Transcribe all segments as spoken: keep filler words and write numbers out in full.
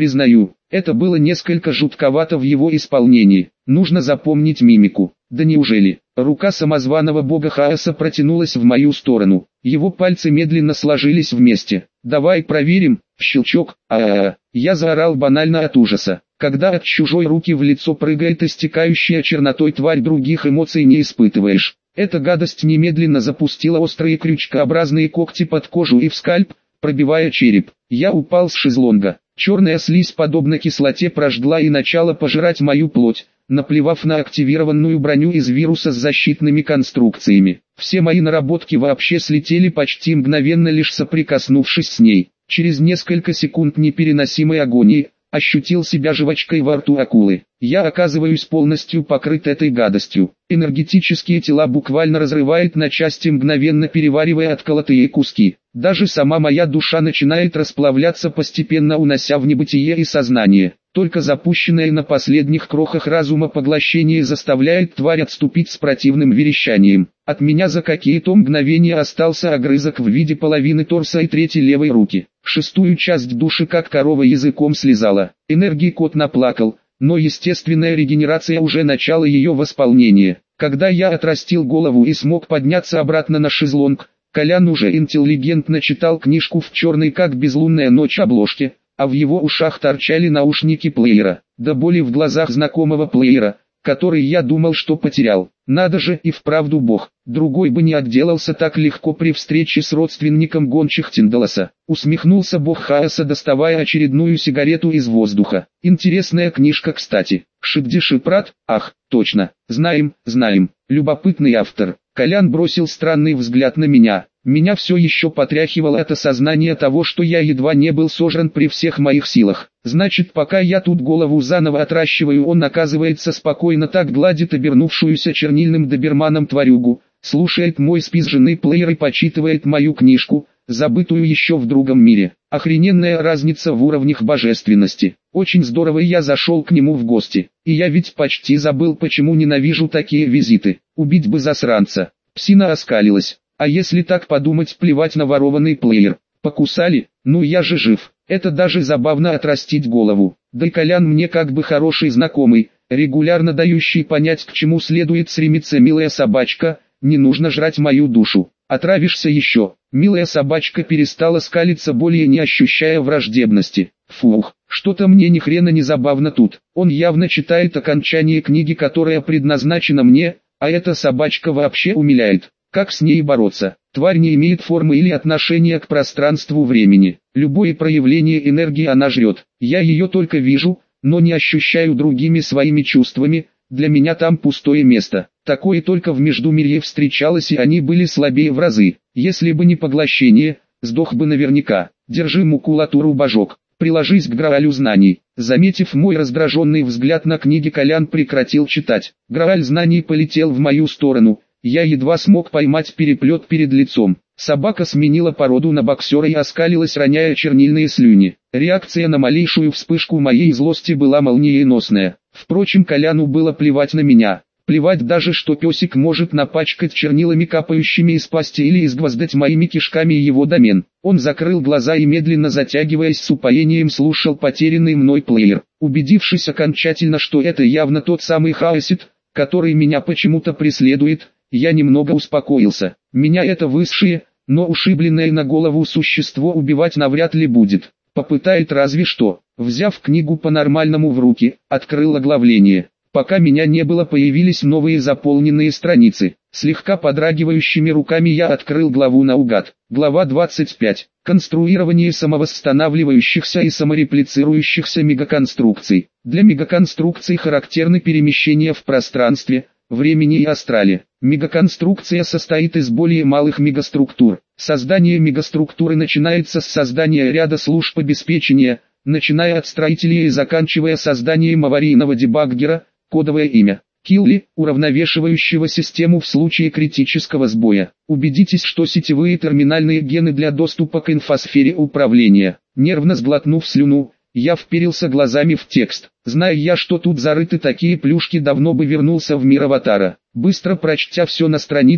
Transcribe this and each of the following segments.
Признаю, это было несколько жутковато в его исполнении. Нужно запомнить мимику. Да неужели? Рука самозваного бога хаоса протянулась в мою сторону. Его пальцы медленно сложились вместе. «Давай проверим». Щелчок. А-а-а. Я заорал банально от ужаса. Когда от чужой руки в лицо прыгает истекающая чернотой тварь, других эмоций не испытываешь. Эта гадость немедленно запустила острые крючкообразные когти под кожу и в скальп, пробивая череп. Я упал с шезлонга. Черная слизь, подобно кислоте, прожгла и начала пожирать мою плоть, наплевав на активированную броню из вируса с защитными конструкциями. Все мои наработки вообще слетели почти мгновенно, лишь соприкоснувшись с ней. Через несколько секунд непереносимой агонии ощутил себя жвачкой во рту акулы. Я оказываюсь полностью покрыт этой гадостью. Энергетические тела буквально разрывает на части, мгновенно переваривая отколотые куски. Даже сама моя душа начинает расплавляться, постепенно унося в небытие и сознание. Только запущенное на последних крохах разума поглощение заставляет тварь отступить с противным верещанием. От меня за какие-то мгновения остался огрызок в виде половины торса и трети левой руки. Шестую часть души как корова языком слезала. Энергии кот наплакал, но естественная регенерация уже начала ее восполнение. Когда я отрастил голову и смог подняться обратно на шезлонг, Колян уже интеллигентно читал книжку в черной как безлунная ночь обложке, а в его ушах торчали наушники плеера, до боли в глазах знакомого плеера, который я думал, что потерял. Надо же, и вправду бог, другой бы не отделался так легко при встрече с родственником гончих Тиндаласа. Усмехнулся бог хаоса, доставая очередную сигарету из воздуха. Интересная книжка, кстати. Шибди Шипрат, ах, точно, знаем, знаем, любопытный автор. Колян бросил странный взгляд на меня. Меня все еще потряхивало от осознания того, что я едва не был сожран при всех моих силах. Значит, пока я тут голову заново отращиваю, он, оказывается, спокойно так гладит обернувшуюся чернильным доберманом тварюгу, слушает мой спизженный плеер и почитывает мою книжку, забытую еще в другом мире. Охрененная разница в уровнях божественности. Очень здорово, я зашел к нему в гости. И я ведь почти забыл, почему ненавижу такие визиты. Убить бы засранца. Псина оскалилась. А если так подумать, плевать на ворованный плеер. Покусали? Ну я же жив. Это даже забавно отрастить голову. Да и Колян мне как бы хороший знакомый, регулярно дающий понять, к чему следует стремиться. Милая собачка, не нужно жрать мою душу. Отравишься еще. Милая собачка перестала скалиться, более не ощущая враждебности. Фух, что-то мне ни хрена не забавно тут. Он явно читает окончание книги, которая предназначена мне, а эта собачка вообще умиляет. Как с ней бороться? Тварь не имеет формы или отношения к пространству-времени. Любое проявление энергии она жрет. Я ее только вижу, но не ощущаю другими своими чувствами. Для меня там пустое место. Такое только в Междумирье встречалось, и они были слабее в разы. Если бы не поглощение, сдох бы наверняка. Держи макулатуру, божок. Приложись к Граалю знаний. Заметив мой раздраженный взгляд на книги, Колян прекратил читать. Грааль знаний полетел в мою сторону. Я едва смог поймать переплет перед лицом. Собака сменила породу на боксера и оскалилась, роняя чернильные слюни. Реакция на малейшую вспышку моей злости была молниеносная. Впрочем, Коляну было плевать на меня. Плевать даже, что песик может напачкать чернилами, капающими из пасти, или изгвоздать моими кишками его домен. Он закрыл глаза и, медленно затягиваясь, с упоением слушал потерянный мной плеер. Убедившись окончательно, что это явно тот самый хаосит, который меня почему-то преследует, я немного успокоился. Меня это высшее, но ушибленное на голову существо убивать навряд ли будет. Попытает разве что. Взяв книгу по-нормальному в руки, открыл оглавление. Пока меня не было, появились новые заполненные страницы. Слегка подрагивающими руками я открыл главу наугад. Глава двадцать пять. Конструирование самовосстанавливающихся и самореплицирующихся мегаконструкций. Для мегаконструкций характерны перемещения в пространстве, времени и астрале. Мегаконструкция состоит из более малых мегаструктур. Создание мегаструктуры начинается с создания ряда служб обеспечения, начиная от строителей и заканчивая созданием аварийного дебаггера, кодовое имя. Килли, уравновешивающего систему в случае критического сбоя. Убедитесь, что сетевые терминальные гены для доступа к инфосфере управления. Нервно сглотнув слюну, я вперился глазами в текст. Зная я, что тут зарыты такие плюшки, давно бы вернулся в мир Аватара. Быстро прочтя все на странице,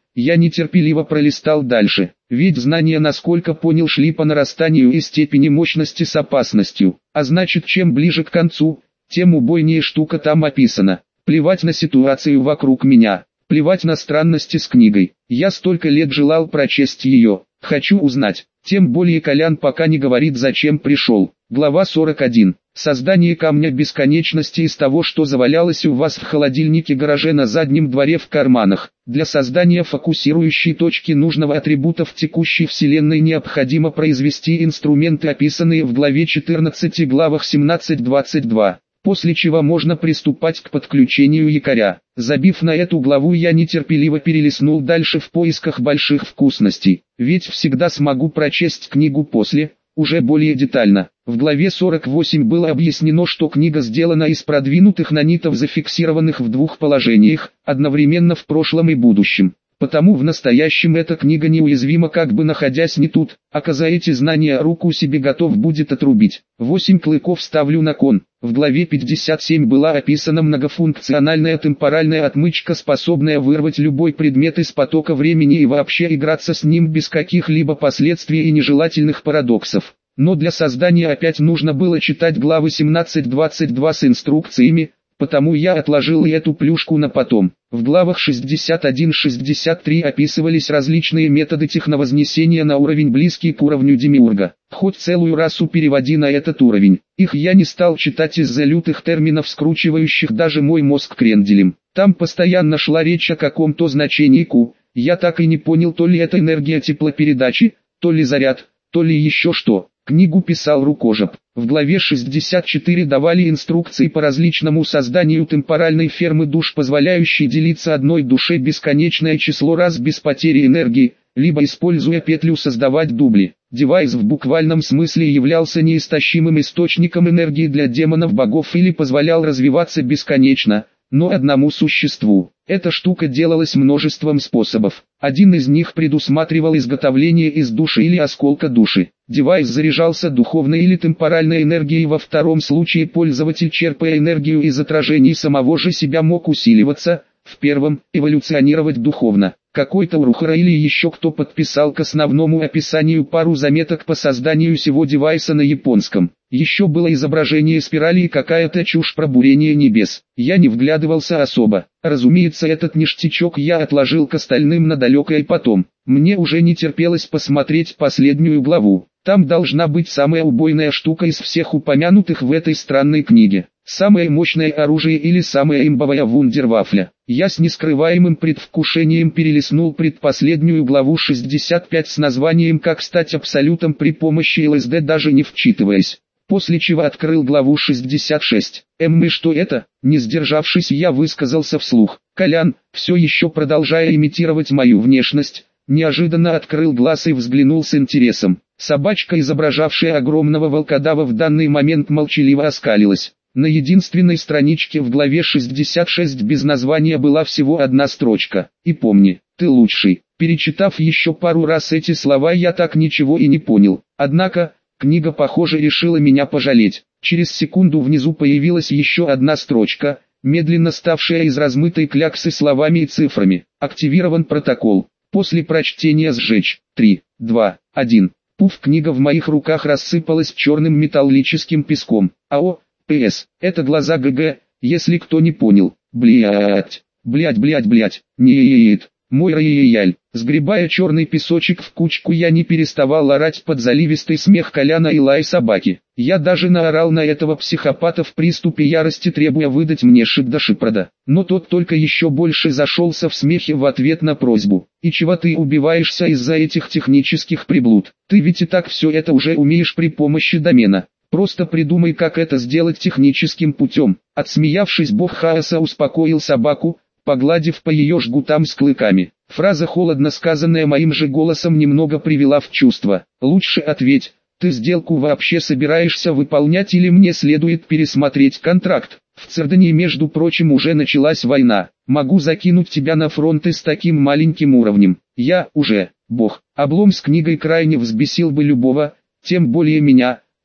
Я нетерпеливо пролистал дальше, ведь знания, насколько понял, шли по нарастанию и степени мощности с опасностью, а значит, чем ближе к концу, тем убойнее штука там описана. Плевать на ситуацию вокруг меня, плевать на странности с книгой, я столько лет желал прочесть ее, хочу узнать, тем более Колян пока не говорит, зачем пришел. Глава сорок один. Создание камня бесконечности из того, что завалялось у вас в холодильнике, гараже, на заднем дворе, в карманах. Для создания фокусирующей точки нужного атрибута в текущей вселенной необходимо произвести инструменты, описанные в главе четырнадцать и главах семнадцать двадцать два. После чего можно приступать к подключению якоря. Забив на эту главу, я нетерпеливо перелистнул дальше в поисках больших вкусностей, ведь всегда смогу прочесть книгу после, уже более детально. В главе сорок восемь было объяснено, что книга сделана из продвинутых нанитов, зафиксированных в двух положениях, одновременно в прошлом и будущем. Потому в настоящем эта книга неуязвима, как бы находясь не тут, а за эти знания руку себе готов будет отрубить. Восемь клыков ставлю на кон. В главе пятьдесят семь была описана многофункциональная темпоральная отмычка, способная вырвать любой предмет из потока времени и вообще играться с ним без каких-либо последствий и нежелательных парадоксов. Но для создания опять нужно было читать главы семнадцать двадцать два с инструкциями, потому я отложил и эту плюшку на потом. В главах шестьдесят один шестьдесят три описывались различные методы техновознесения на уровень, близкий к уровню демиурга. Хоть целую расу переводи на этот уровень. Их я не стал читать из-за лютых терминов, скручивающих даже мой мозг кренделем. Там постоянно шла речь о каком-то значении Q. Я так и не понял, то ли это энергия теплопередачи, то ли заряд, то ли еще что. Книгу писал рукожоп. В главе шестьдесят четыре давали инструкции по различному созданию темпоральной фермы душ, позволяющей делиться одной душе бесконечное число раз без потери энергии, либо используя петлю создавать дубли. Девайс в буквальном смысле являлся неистощимым источником энергии для демонов, богов или позволял развиваться бесконечно, но одному существу. Эта штука делалась множеством способов. Один из них предусматривал изготовление из души или осколка души. Девайс заряжался духовной или темпоральной энергией, во втором случае пользователь, черпая энергию из отражений самого же себя, мог усиливаться, в первом – эволюционировать духовно. Какой-то Урухара или еще кто подписал к основному описанию пару заметок по созданию сего девайса на японском. Еще было изображение спирали и какая-то чушь про бурение небес. Я не вглядывался особо. Разумеется, этот ништячок я отложил к остальным на далекое потом. Мне уже не терпелось посмотреть последнюю главу. Там должна быть самая убойная штука из всех упомянутых в этой странной книге. Самое мощное оружие или самая имбовая вундервафля. Я с нескрываемым предвкушением перелистнул предпоследнюю главу шестьдесят пять с названием «Как стать абсолютом при помощи ЛСД, даже не вчитываясь». После чего открыл главу шестьдесят шесть. «Эм, и что это?» Не сдержавшись, я высказался вслух. Колян, все еще продолжая имитировать мою внешность, неожиданно открыл глаз и взглянул с интересом. Собачка, изображавшая огромного волкодава, в данный момент молчаливо оскалилась. На единственной страничке в главе шестьдесят шесть без названия была всего одна строчка. «И помни, ты лучший». Перечитав еще пару раз эти слова, я так ничего и не понял. Однако, книга, похоже, решила меня пожалеть. Через секунду внизу появилась еще одна строчка, медленно ставшая из размытой кляксы словами и цифрами. «Активирован протокол. После прочтения сжечь. три, два, один». Пуф, книга в моих руках рассыпалась черным металлическим песком. АО, ПС, это глаза ГГ, если кто не понял. Блять, блять, блять, блять, нет, мой рояль. Сгребая черный песочек в кучку, я не переставал орать под заливистый смех Коляна и лай собаки. Я даже наорал на этого психопата в приступе ярости, требуя выдать мне Шигда-Шипрода. Но тот только еще больше зашелся в смехе в ответ на просьбу. «И чего ты убиваешься из-за этих технических приблуд? Ты ведь и так все это уже умеешь при помощи домена. Просто придумай, как это сделать техническим путем». Отсмеявшись, бог хаоса успокоил собаку, погладив по ее жгутам с клыками. Фраза, холодно сказанная моим же голосом, немного привела в чувство. «Лучше ответь, ты сделку вообще собираешься выполнять или мне следует пересмотреть контракт? В Цердане, между прочим, уже началась война. Могу закинуть тебя на фронт и с таким маленьким уровнем. Я уже, бог». Облом с книгой крайне взбесил бы любого, тем более меня,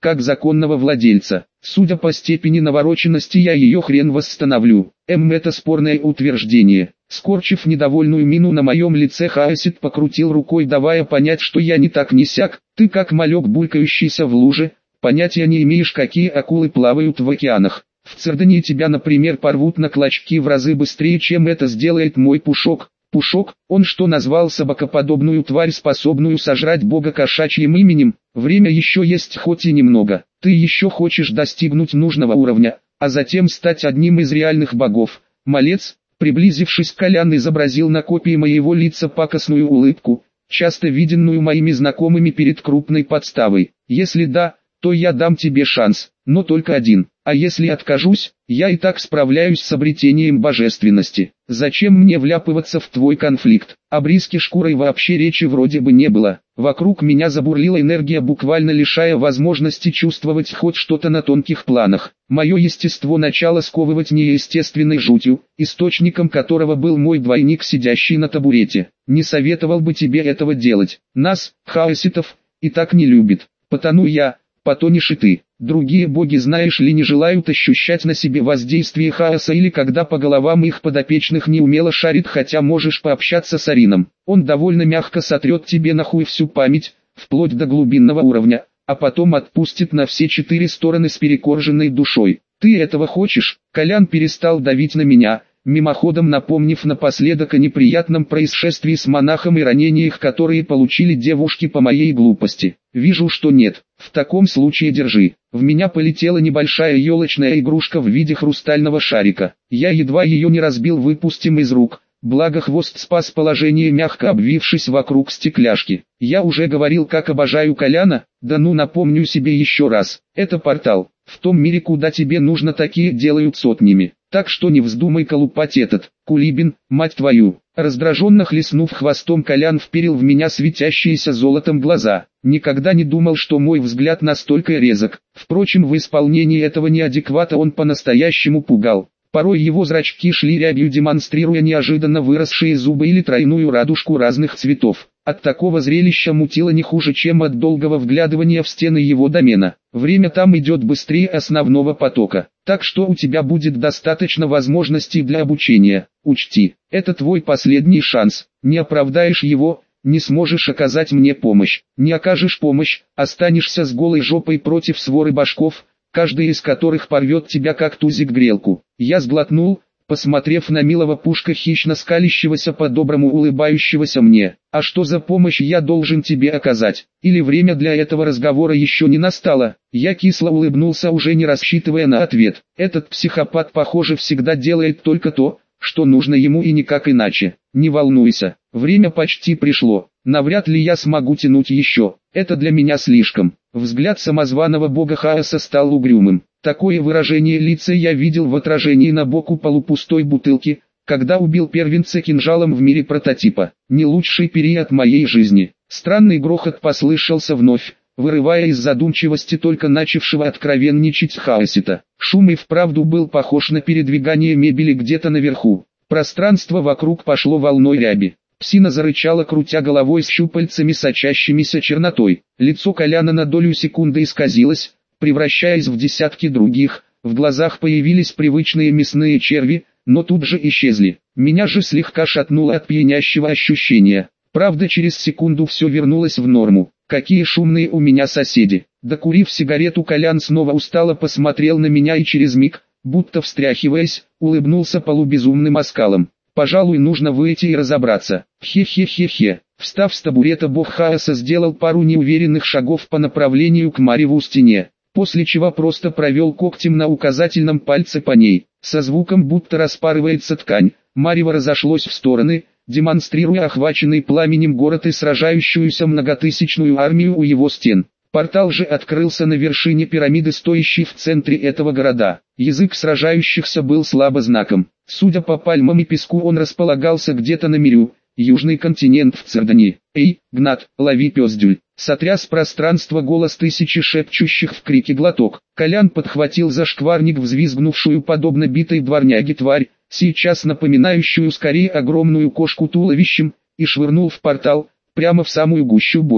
как законного владельца. Судя по степени навороченности, я ее хрен восстановлю. Эм, это спорное утверждение. Скорчив недовольную мину на моем лице, Хаосит покрутил рукой, давая понять, что я не так не сяк. Ты как малек, булькающийся в луже, понятия не имеешь, какие акулы плавают в океанах. В Цердении тебя, например, порвут на клочки в разы быстрее, чем это сделает мой Пушок. Пушок, он что, назвал собакоподобную тварь, способную сожрать бога кошачьим именем? Время еще есть, хоть и немного. Ты еще хочешь достигнуть нужного уровня, а затем стать одним из реальных богов. Малец, приблизившись, Колян изобразил на копии моего лица пакостную улыбку, часто виденную моими знакомыми перед крупной подставой. Если да, то я дам тебе шанс, но только один. А если откажусь, я и так справляюсь с обретением божественности. Зачем мне вляпываться в твой конфликт? Об риске шкурой вообще речи вроде бы не было. Вокруг меня забурлила энергия, буквально лишая возможности чувствовать хоть что-то на тонких планах. Мое естество начало сковывать неестественной жутью, источником которого был мой двойник, сидящий на табурете. Не советовал бы тебе этого делать. Нас, хаоситов, и так не любит. Потону я, потонешь и ты. Другие боги, знаешь ли, не желают ощущать на себе воздействие хаоса, или когда по головам их подопечных неумело шарит, хотя можешь пообщаться с Арином. Он довольно мягко сотрет тебе нахуй всю память, вплоть до глубинного уровня, а потом отпустит на все четыре стороны с перекорженной душой. Ты этого хочешь? Колян перестал давить на меня, мимоходом напомнив напоследок о неприятном происшествии с монахом и ранениях, которые получили девушки по моей глупости. Вижу, что нет. В таком случае держи. В меня полетела небольшая елочная игрушка в виде хрустального шарика. Я едва ее не разбил, выпустим из рук. Благо хвост спас положение, мягко обвившись вокруг стекляшки. Я уже говорил, как обожаю Коляна, да ну напомню себе еще раз. Это портал. В том мире, куда тебе нужно, такие делают сотнями. Так что не вздумай колупать этот, Кулибин, мать твою. Раздраженно хлестнув хвостом, Колян вперил в меня светящиеся золотом глаза. Никогда не думал, что мой взгляд настолько резок. Впрочем, в исполнении этого неадеквата он по-настоящему пугал. Порой его зрачки шли рябью, демонстрируя неожиданно выросшие зубы или тройную радужку разных цветов. От такого зрелища мутило не хуже, чем от долгого вглядывания в стены его домена. Время там идет быстрее основного потока, так что у тебя будет достаточно возможностей для обучения. Учти, это твой последний шанс. Не оправдаешь его, не сможешь оказать мне помощь. Не окажешь помощь, останешься с голой жопой против своры башков, каждый из которых порвет тебя как тузик грелку. Я сглотнул, посмотрев на милого Пушка, хищно скалящегося, по-доброму улыбающегося мне. А что за помощь я должен тебе оказать? Или время для этого разговора еще не настало? Я кисло улыбнулся, уже не рассчитывая на ответ. Этот психопат, похоже, всегда делает только то, что нужно ему, и никак иначе. Не волнуйся, время почти пришло. Навряд ли я смогу тянуть еще. Это для меня слишком. Взгляд самозваного бога хаоса стал угрюмым. Такое выражение лица я видел в отражении на боку полупустой бутылки, когда убил первенца кинжалом в мире прототипа. Не лучший период моей жизни. Странный грохот послышался вновь, вырывая из задумчивости только начавшего откровенничать хаосита. Шум и вправду был похож на передвигание мебели где-то наверху. Пространство вокруг пошло волной ряби. Псина зарычала, крутя головой с щупальцами, сочащимися чернотой. Лицо Коляна на долю секунды исказилось, превращаясь в десятки других. В глазах появились привычные мясные черви, но тут же исчезли. Меня же слегка шатнуло от пьянящего ощущения. Правда, через секунду все вернулось в норму. Какие шумные у меня соседи. Докурив сигарету, Колян снова устало посмотрел на меня и через миг, будто встряхиваясь, улыбнулся полубезумным оскалом. Пожалуй, нужно выйти и разобраться. Хе-хе-хе-хе. Встав с табурета, бог хаоса сделал пару неуверенных шагов по направлению к мареву стене, после чего просто провел когтем на указательном пальце по ней. Со звуком, будто распарывается ткань, марево разошлось в стороны, демонстрируя охваченный пламенем город и сражающуюся многотысячную армию у его стен. Портал же открылся на вершине пирамиды, стоящей в центре этого города. Язык сражающихся был слабо знаком. Судя по пальмам и песку, он располагался где-то на Мирю, южный континент в Цердении. «Эй, Гнат, лови пёздюль!» Сотряс пространство голос тысячи шепчущих в крике глоток. Колян подхватил за шкварник взвизгнувшую подобно битой дворняге тварь, сейчас напоминающую скорее огромную кошку туловищем, и швырнул в портал, прямо в самую гущу боя.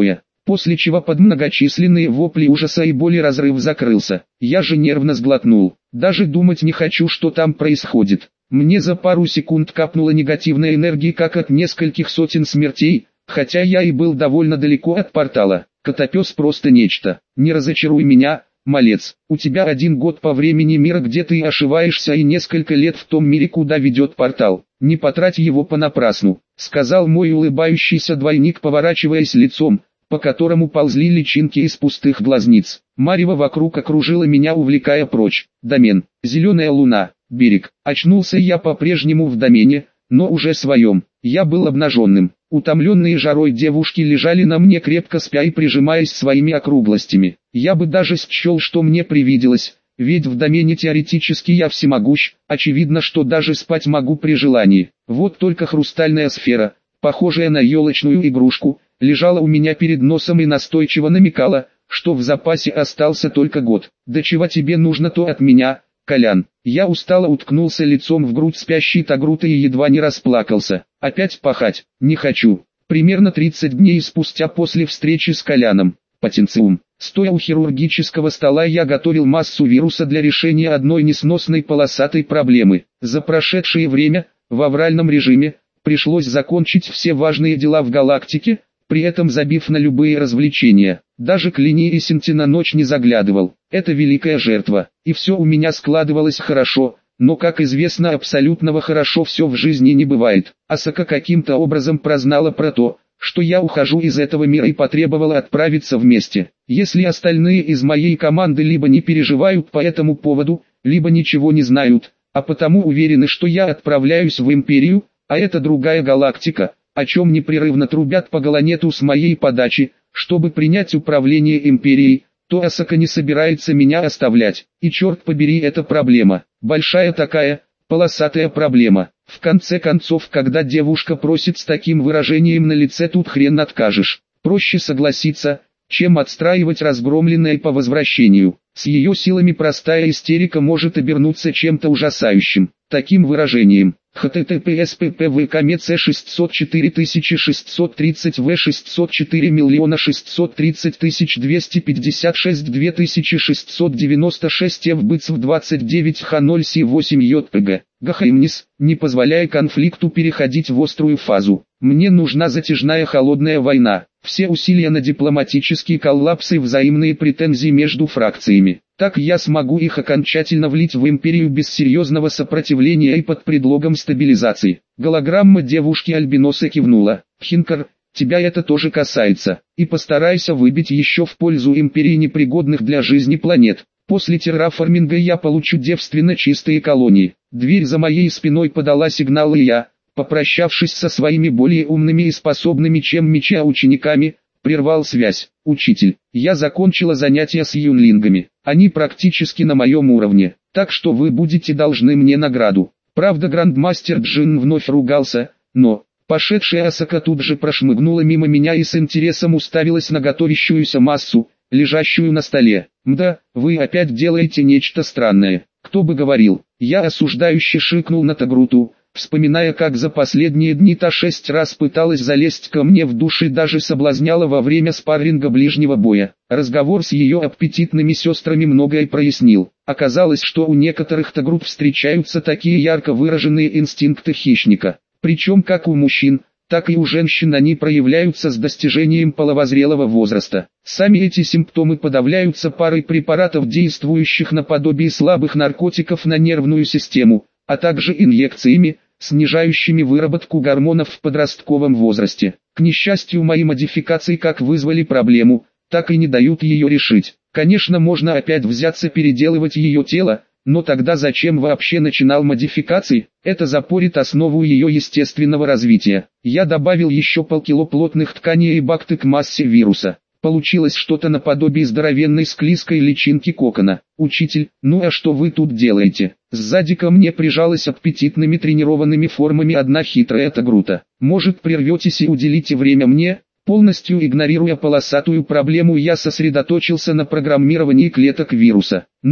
после чего под многочисленные вопли ужаса и боли разрыв закрылся. Я же нервно сглотнул. Даже думать не хочу, что там происходит. Мне за пару секунд капнула негативная энергия, как от нескольких сотен смертей, хотя я и был довольно далеко от портала. Котопес просто нечто. Не разочаруй меня, малец. У тебя один год по времени мира, где ты ошиваешься, и несколько лет в том мире, куда ведет портал. Не потрать его понапрасну, сказал мой улыбающийся двойник, поворачиваясь лицом, по которому ползли личинки из пустых глазниц. Марево вокруг окружило меня, увлекая прочь. Домен, зеленая луна, берег. Очнулся я по-прежнему в домене, но уже своем. Я был обнаженным. Утомленные жарой девушки лежали на мне, крепко спя и прижимаясь своими округлостями. Я бы даже счел, что мне привиделось, ведь в домене теоретически я всемогущ, очевидно, что даже спать могу при желании. Вот только хрустальная сфера, похожая на елочную игрушку, лежала у меня перед носом и настойчиво намекала, что в запасе остался только год. Да чего тебе нужно то от меня, Колян? Я устало уткнулся лицом в грудь спящей Тагруты и едва не расплакался. Опять пахать не хочу. Примерно тридцать дней спустя после встречи с Коляном. Потенциум. Стоя у хирургического стола, я готовил массу вируса для решения одной несносной полосатой проблемы. За прошедшее время, в авральном режиме, пришлось закончить все важные дела в галактике, при этом забив на любые развлечения. Даже к линии Синти на ночь не заглядывал. Это великая жертва. И все у меня складывалось хорошо, но, как известно, абсолютного хорошо все в жизни не бывает. Асака каким-то образом прознала про то, что я ухожу из этого мира, и потребовала отправиться вместе. Если остальные из моей команды либо не переживают по этому поводу, либо ничего не знают, а потому уверены, что я отправляюсь в Империю, а это другая галактика, о чем непрерывно трубят по Галанету с моей подачи, чтобы принять управление Империей, то Асака не собирается меня оставлять. И черт побери, это проблема. Большая такая, полосатая проблема. В конце концов, когда девушка просит с таким выражением на лице, тут хрен откажешь. Проще согласиться, чем отстраивать разгромленное по возвращению. С ее силами простая истерика может обернуться чем-то ужасающим. Таким выражением. https ppvkmec шестьсот четыре тысячи шестьсот тридцать в шестьсот четыре миллиона шестьсот тридцать тысяч двести пятьдесят шесть две тысячи шестьсот девяносто шесть фбцв двадцать девять х ноль си восемь jpg. Гахаймнис, не позволяя конфликту переходить в острую фазу. Мне нужна затяжная холодная война. Все усилия на дипломатический коллапс и взаимные претензии между фракциями. Так я смогу их окончательно влить в Империю без серьезного сопротивления и под предлогом стабилизации. Голограмма девушки-альбиноса кивнула. Хинкар, тебя это тоже касается. И постарайся выбить еще в пользу Империи непригодных для жизни планет. После терраформинга я получу девственно чистые колонии. Дверь за моей спиной подала сигнал, и я, попрощавшись со своими более умными и способными, чем Мича, учениками, прервал связь. Учитель, я закончила занятия с юнлингами. Они практически на моем уровне, так что вы будете должны мне награду. Правда, грандмастер Джин вновь ругался, но... Пошедшая Асака тут же прошмыгнула мимо меня и с интересом уставилась на готовящуюся массу, лежащую на столе. Мда, вы опять делаете нечто странное. Кто бы говорил. Я осуждающе шикнул на Тагруту, вспоминая, как за последние дни та шесть раз пыталась залезть ко мне в душ и даже соблазняла во время спарринга ближнего боя. Разговор с ее аппетитными сестрами многое прояснил. Оказалось, что у некоторых Тагрут встречаются такие ярко выраженные инстинкты хищника. Причем как у мужчин, так и у женщин они проявляются с достижением половозрелого возраста. Сами эти симптомы подавляются парой препаратов, действующих наподобие слабых наркотиков на нервную систему, а также инъекциями, снижающими выработку гормонов в подростковом возрасте. К несчастью, мои модификации как вызвали проблему, так и не дают ее решить. Конечно, можно опять взяться переделывать ее тело, но тогда зачем вообще начинал модификации? Это запорит основу ее естественного развития. Я добавил еще полкило плотных тканей и бакты к массе вируса. Получилось что-то наподобие здоровенной склизкой личинки кокона. Учитель, ну а что вы тут делаете? Сзади ко мне прижалась аппетитными тренированными формами одна хитрая Тагрута. Может, прерветесь и уделите время мне? Полностью игнорируя полосатую проблему, я сосредоточился на программировании клеток вируса. Ну,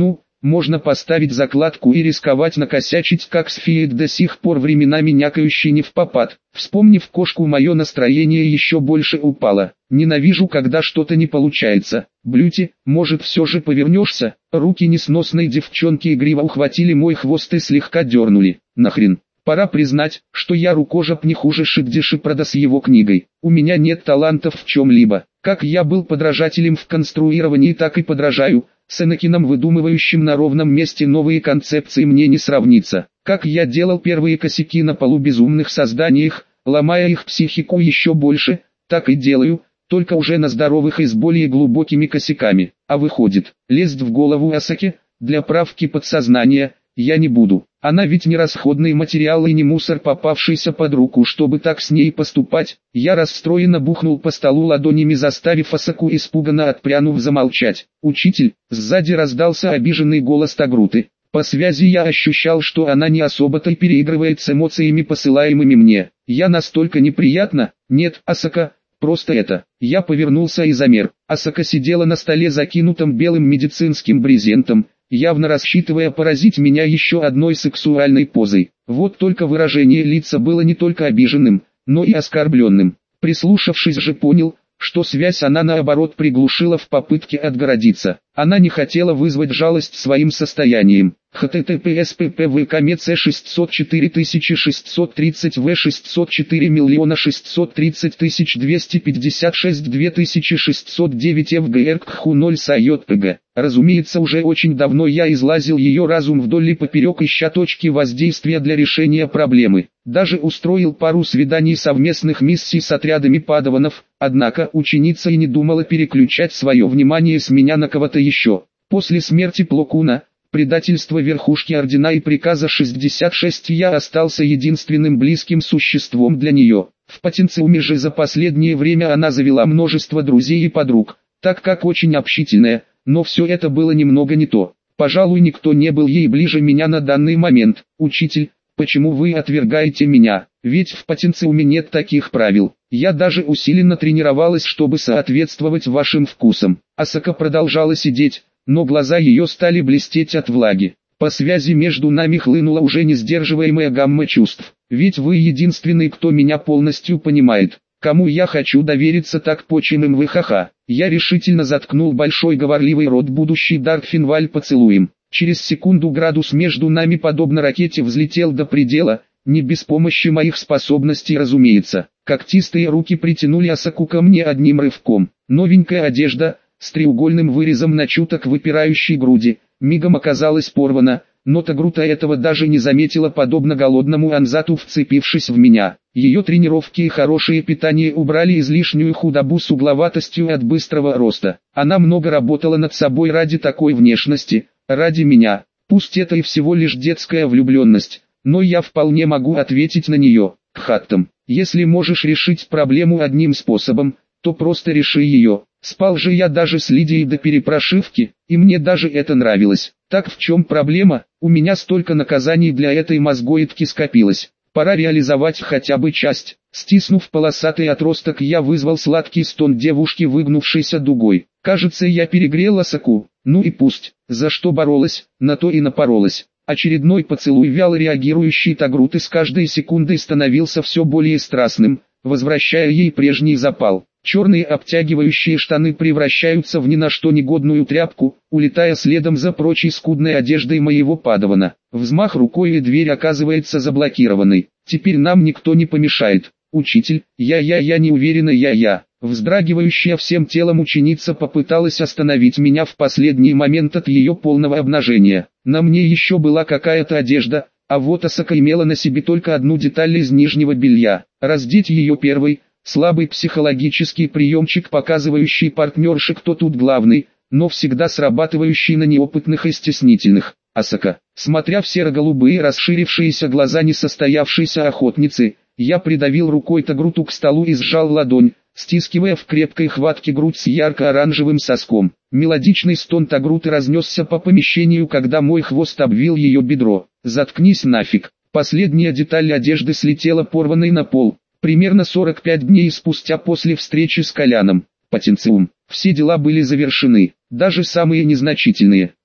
можно поставить закладку и рисковать накосячить, как Сфиет до сих пор временами някающий не впопад. Вспомнив кошку, мое настроение еще больше упало. Ненавижу, когда что-то не получается. Блюти, может, все же повернешься? Руки несносной девчонки игриво ухватили мой хвост и слегка дернули. Нахрен. Пора признать, что я рукожоп не хуже Шигдишипрода с его книгой. У меня нет талантов в чем-либо. Как я был подражателем в конструировании, так и подражаю. С Энакином, выдумывающим на ровном месте новые концепции, мне не сравнится. Как я делал первые косяки на полубезумных созданиях, ломая их психику еще больше, так и делаю, только уже на здоровых и с более глубокими косяками. А выходит, лезть в голову Асаки, для правки подсознания, я не буду. Она ведь не расходный материал и не мусор, попавшийся под руку, чтобы так с ней поступать. Я расстроенно бухнул по столу ладонями, заставив Асаку, испуганно отпрянув, замолчать. «Учитель!» — сзади раздался обиженный голос Тагруты. По связи я ощущал, что она не особо-то и переигрывает с эмоциями, посылаемыми мне. Я настолько неприятно? Нет, Асака, просто это. Я повернулся и замер. Асака сидела на столе, закинутом белым медицинским брезентом, явно рассчитывая поразить меня еще одной сексуальной позой. Вот только выражение лица было не только обиженным, но и оскорбленным. Прислушавшись же, понял, что связь она наоборот приглушила в попытке отгородиться. Она не хотела вызвать жалость своим состоянием. https ppvkmec шестьсот четыре тысячи шестьсот тридцать в шестьсот четыре миллиона шестьсот тридцать тысяч двести пятьдесят шесть две тысячи шестьсот девять фгркху ноль сайотпг. Разумеется, уже очень давно я излазил ее разум вдоль и поперек, ища точки воздействия для решения проблемы. Даже устроил пару свиданий, совместных миссий с отрядами падаванов, однако ученица и не думала переключать свое внимание с меня на кого-то еще. После смерти Плокуна, предательства верхушки ордена и приказа шестьдесят шесть, я остался единственным близким существом для нее. В Патенциуме же за последнее время она завела множество друзей и подруг, так как очень общительная, но все это было немного не то. Пожалуй, никто не был ей ближе меня на данный момент. «Учитель, почему вы отвергаете меня? Ведь в Патенциуме нет таких правил. Я даже усиленно тренировалась, чтобы соответствовать вашим вкусам». Асака продолжала сидеть, но глаза ее стали блестеть от влаги. По связи между нами хлынула уже не сдерживаемая гамма чувств. «Ведь вы единственный, кто меня полностью понимает. Кому я хочу довериться, так почему вы, ха-ха». Я решительно заткнул большой говорливый рот будущий Даркфинваль поцелуем. Через секунду градус между нами, подобно ракете, взлетел до предела, не без помощи моих способностей, разумеется. Когтистые руки притянули Асаку ко мне одним рывком. Новенькая одежда, с треугольным вырезом на чуток выпирающей груди, мигом оказалась порвана, но Тагрута этого даже не заметила, подобно голодному анзату, вцепившись в меня. Ее тренировки и хорошее питание убрали излишнюю худобу с угловатостью от быстрого роста. Она много работала над собой ради такой внешности, ради меня. Пусть это и всего лишь детская влюбленность, но я вполне могу ответить на нее. Кхаттам, если можешь решить проблему одним способом, то просто реши ее. Спал же я даже с Лидией до перепрошивки, и мне даже это нравилось. Так в чем проблема? У меня столько наказаний для этой мозгоидки скопилось. Пора реализовать хотя бы часть. Стиснув полосатый отросток, я вызвал сладкий стон девушки, выгнувшейся дугой. Кажется, я перегрел Асаку. Ну и пусть. За что боролась, на то и напоролась. Очередной поцелуй вяло реагирующий Тагруты с каждой секундой становился все более страстным, возвращая ей прежний запал. Черные обтягивающие штаны превращаются в ни на что негодную тряпку, улетая следом за прочей скудной одеждой моего падавана. Взмах рукой, и дверь оказывается заблокированной. Теперь нам никто не помешает. «Учитель, я-я-я не уверена, я-я». Вздрагивающая всем телом ученица попыталась остановить меня в последний момент от ее полного обнажения. На мне еще была какая-то одежда, а вот Асака имела на себе только одну деталь из нижнего белья. Раздеть ее первой — слабый психологический приемчик, показывающий партнерше, кто тут главный, но всегда срабатывающий на неопытных и стеснительных. Асака, смотря в серо-голубые расширившиеся глаза несостоявшейся охотницы, я придавил рукой Тагруту к столу и сжал ладонь, стискивая в крепкой хватке грудь с ярко-оранжевым соском. Мелодичный стон Тагруты разнесся по помещению, когда мой хвост обвил ее бедро. «Заткнись нафиг». Последняя деталь одежды слетела порванной на пол. Примерно сорок пять дней спустя после встречи с Коляном. Патенциум. Все дела были завершены, даже самые незначительные.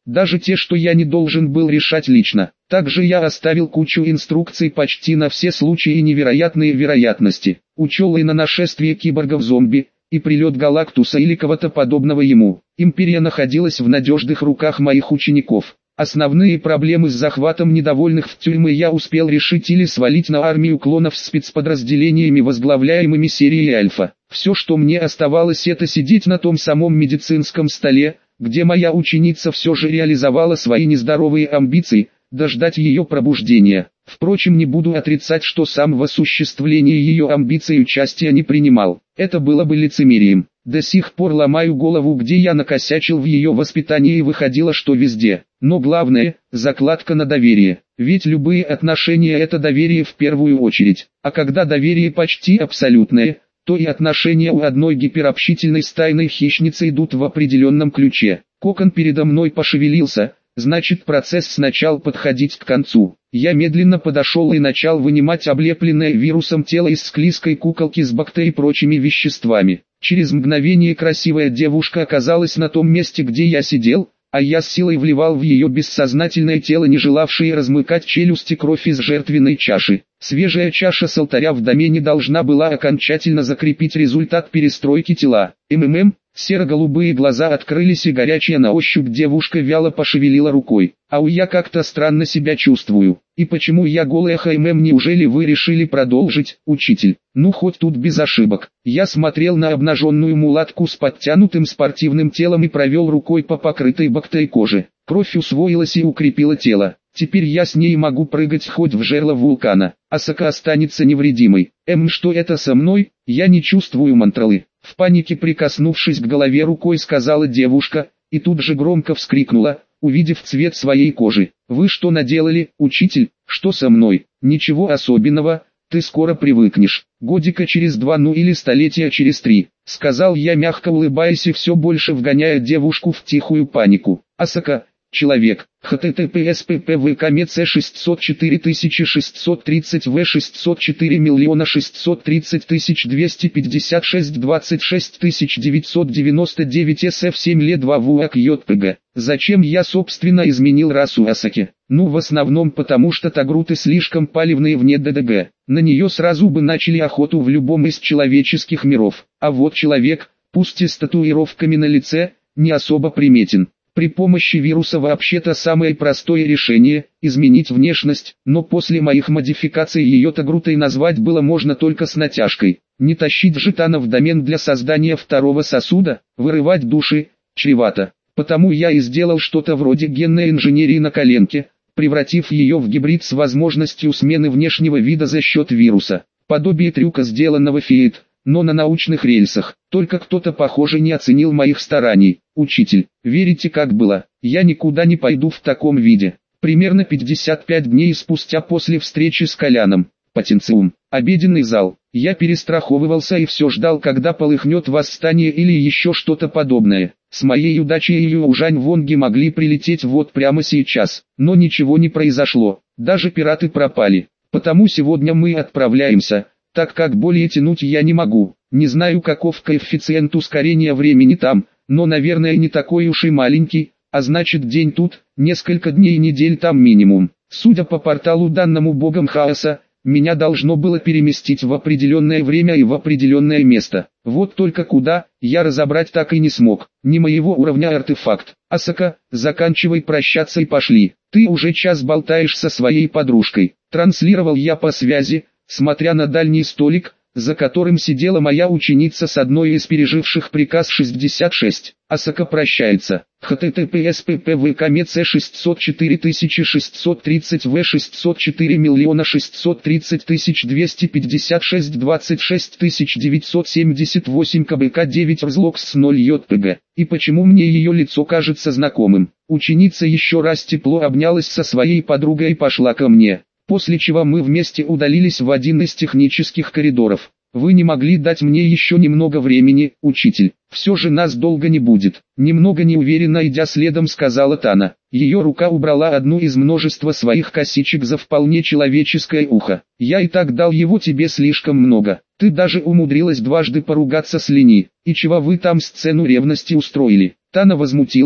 даже те, что я не должен был решать лично. Также я оставил кучу инструкций почти на все случаи и невероятные вероятности. Учел и на нашествие киборгов-зомби, и прилет Галактуса или кого-то подобного ему. Империя находилась в надежных руках моих учеников. Основные проблемы с захватом недовольных в тюрьмы я успел решить или свалить на армию клонов с спецподразделениями, возглавляемыми серией Альфа. Все, что мне оставалось, это сидеть на том самом медицинском столе, где моя ученица все же реализовала свои нездоровые амбиции, дождать ее пробуждения. Впрочем, не буду отрицать, что сам в осуществлении ее амбиций участия не принимал. Это было бы лицемерием. До сих пор ломаю голову, где я накосячил в ее воспитании, и выходило, что везде. Но главное – закладка на доверие. Ведь любые отношения – это доверие в первую очередь. А когда доверие почти абсолютное, то и отношения у одной гиперобщительной стайной хищницы идут в определенном ключе. Кокон передо мной пошевелился, значит, процесс начал подходить к концу. Я медленно подошел и начал вынимать облепленное вирусом тело из склизкой куколки с бактерией и прочими веществами. Через мгновение красивая девушка оказалась на том месте, где я сидел, а я с силой вливал в ее бессознательное тело, не желавшие размыкать челюсти, кровь из жертвенной чаши. Свежая чаша с алтаря в домене должна была окончательно закрепить результат перестройки тела. МММ, серо-голубые глаза открылись, и горячая на ощупь девушка вяло пошевелила рукой. Ау, я как-то странно себя чувствую. И почему я голая? ХММ, неужели вы решили продолжить, учитель? Ну хоть тут без ошибок. Я смотрел на обнаженную мулатку с подтянутым спортивным телом и провел рукой по покрытой бактерией коже. Кровь усвоилась и укрепила тело. Теперь я с ней могу прыгать хоть в жерло вулкана. Асака останется невредимой. Эм, что это со мной? Я не чувствую мантралы. В панике, прикоснувшись к голове рукой, сказала девушка, и тут же громко вскрикнула, увидев цвет своей кожи. Вы что наделали, учитель? Что со мной? Ничего особенного, ты скоро привыкнешь. Годика через два, ну или столетия через три, сказал я, мягко улыбаясь и все больше вгоняя девушку в тихую панику. Асака, человек. https ppvkmec шестьсот четыре тысячи шестьсот тридцать в шестьсот четыре миллиона шестьсот тридцать тысяч двести пятьдесят шесть двадцать шесть тысяч девятьсот девяносто девять эсэф семь лет два вуак йпг. Зачем я собственно изменил расу Асаки? Ну, в основном потому, что тагруты слишком палевные вне ДДГ. На нее сразу бы начали охоту в любом из человеческих миров. А вот человек, пусть и с татуировками на лице, не особо приметен. При помощи вируса вообще-то самое простое решение – изменить внешность, но после моих модификаций ее тагрутой назвать было можно только с натяжкой. Не тащить жетанов в домен для создания второго сосуда, вырывать души, чревато. Потому я и сделал что-то вроде генной инженерии на коленке, превратив ее в гибрид с возможностью смены внешнего вида за счет вируса. Подобие трюка, сделанного Фиет, но на научных рельсах. Только кто-то, похоже, не оценил моих стараний. Учитель, верите, как было? Я никуда не пойду в таком виде. Примерно пятьдесят пять дней спустя после встречи с Коляном. Потенциум. Обеденный зал. Я перестраховывался и все ждал, когда полыхнет восстание или еще что-то подобное. С моей удачей и Южань Вонги могли прилететь вот прямо сейчас. Но ничего не произошло. Даже пираты пропали. Потому сегодня мы отправляемся, так как более тянуть я не могу. Не знаю, каков коэффициент ускорения времени там, но, наверное, не такой уж и маленький, а значит, день тут, несколько дней и недель там минимум. Судя по порталу, данному богом хаоса, меня должно было переместить в определенное время и в определенное место. Вот только куда, я разобрать так и не смог. Не моего уровня артефакт. Асака, заканчивай прощаться и пошли. Ты уже час болтаешь со своей подружкой. Транслировал я по связи, смотря на дальний столик, за которым сидела моя ученица с одной из переживших приказ шестьдесят шесть. Асака прощается. https ppvkmec шестьсот четыре тысячи шестьсот тридцать в шестьсот четыре миллиона шестьсот тридцать тысяч двести пятьдесят шесть двадцать шесть тысяч девятьсот семьдесят восемь кбк девять взлокс ноль йпг. И почему мне ее лицо кажется знакомым? Ученица еще раз тепло обнялась со своей подругой и пошла ко мне. После чего мы вместе удалились в один из технических коридоров. Вы не могли дать мне еще немного времени, учитель? Все же нас долго не будет. Немного неуверенно идя следом, сказала Тана. Ее рука убрала одну из множества своих косичек за вполне человеческое ухо. Я и так дал его тебе слишком много. Ты даже умудрилась дважды поругаться с Лени. И чего вы там сцену ревности устроили? Тана возмутилась,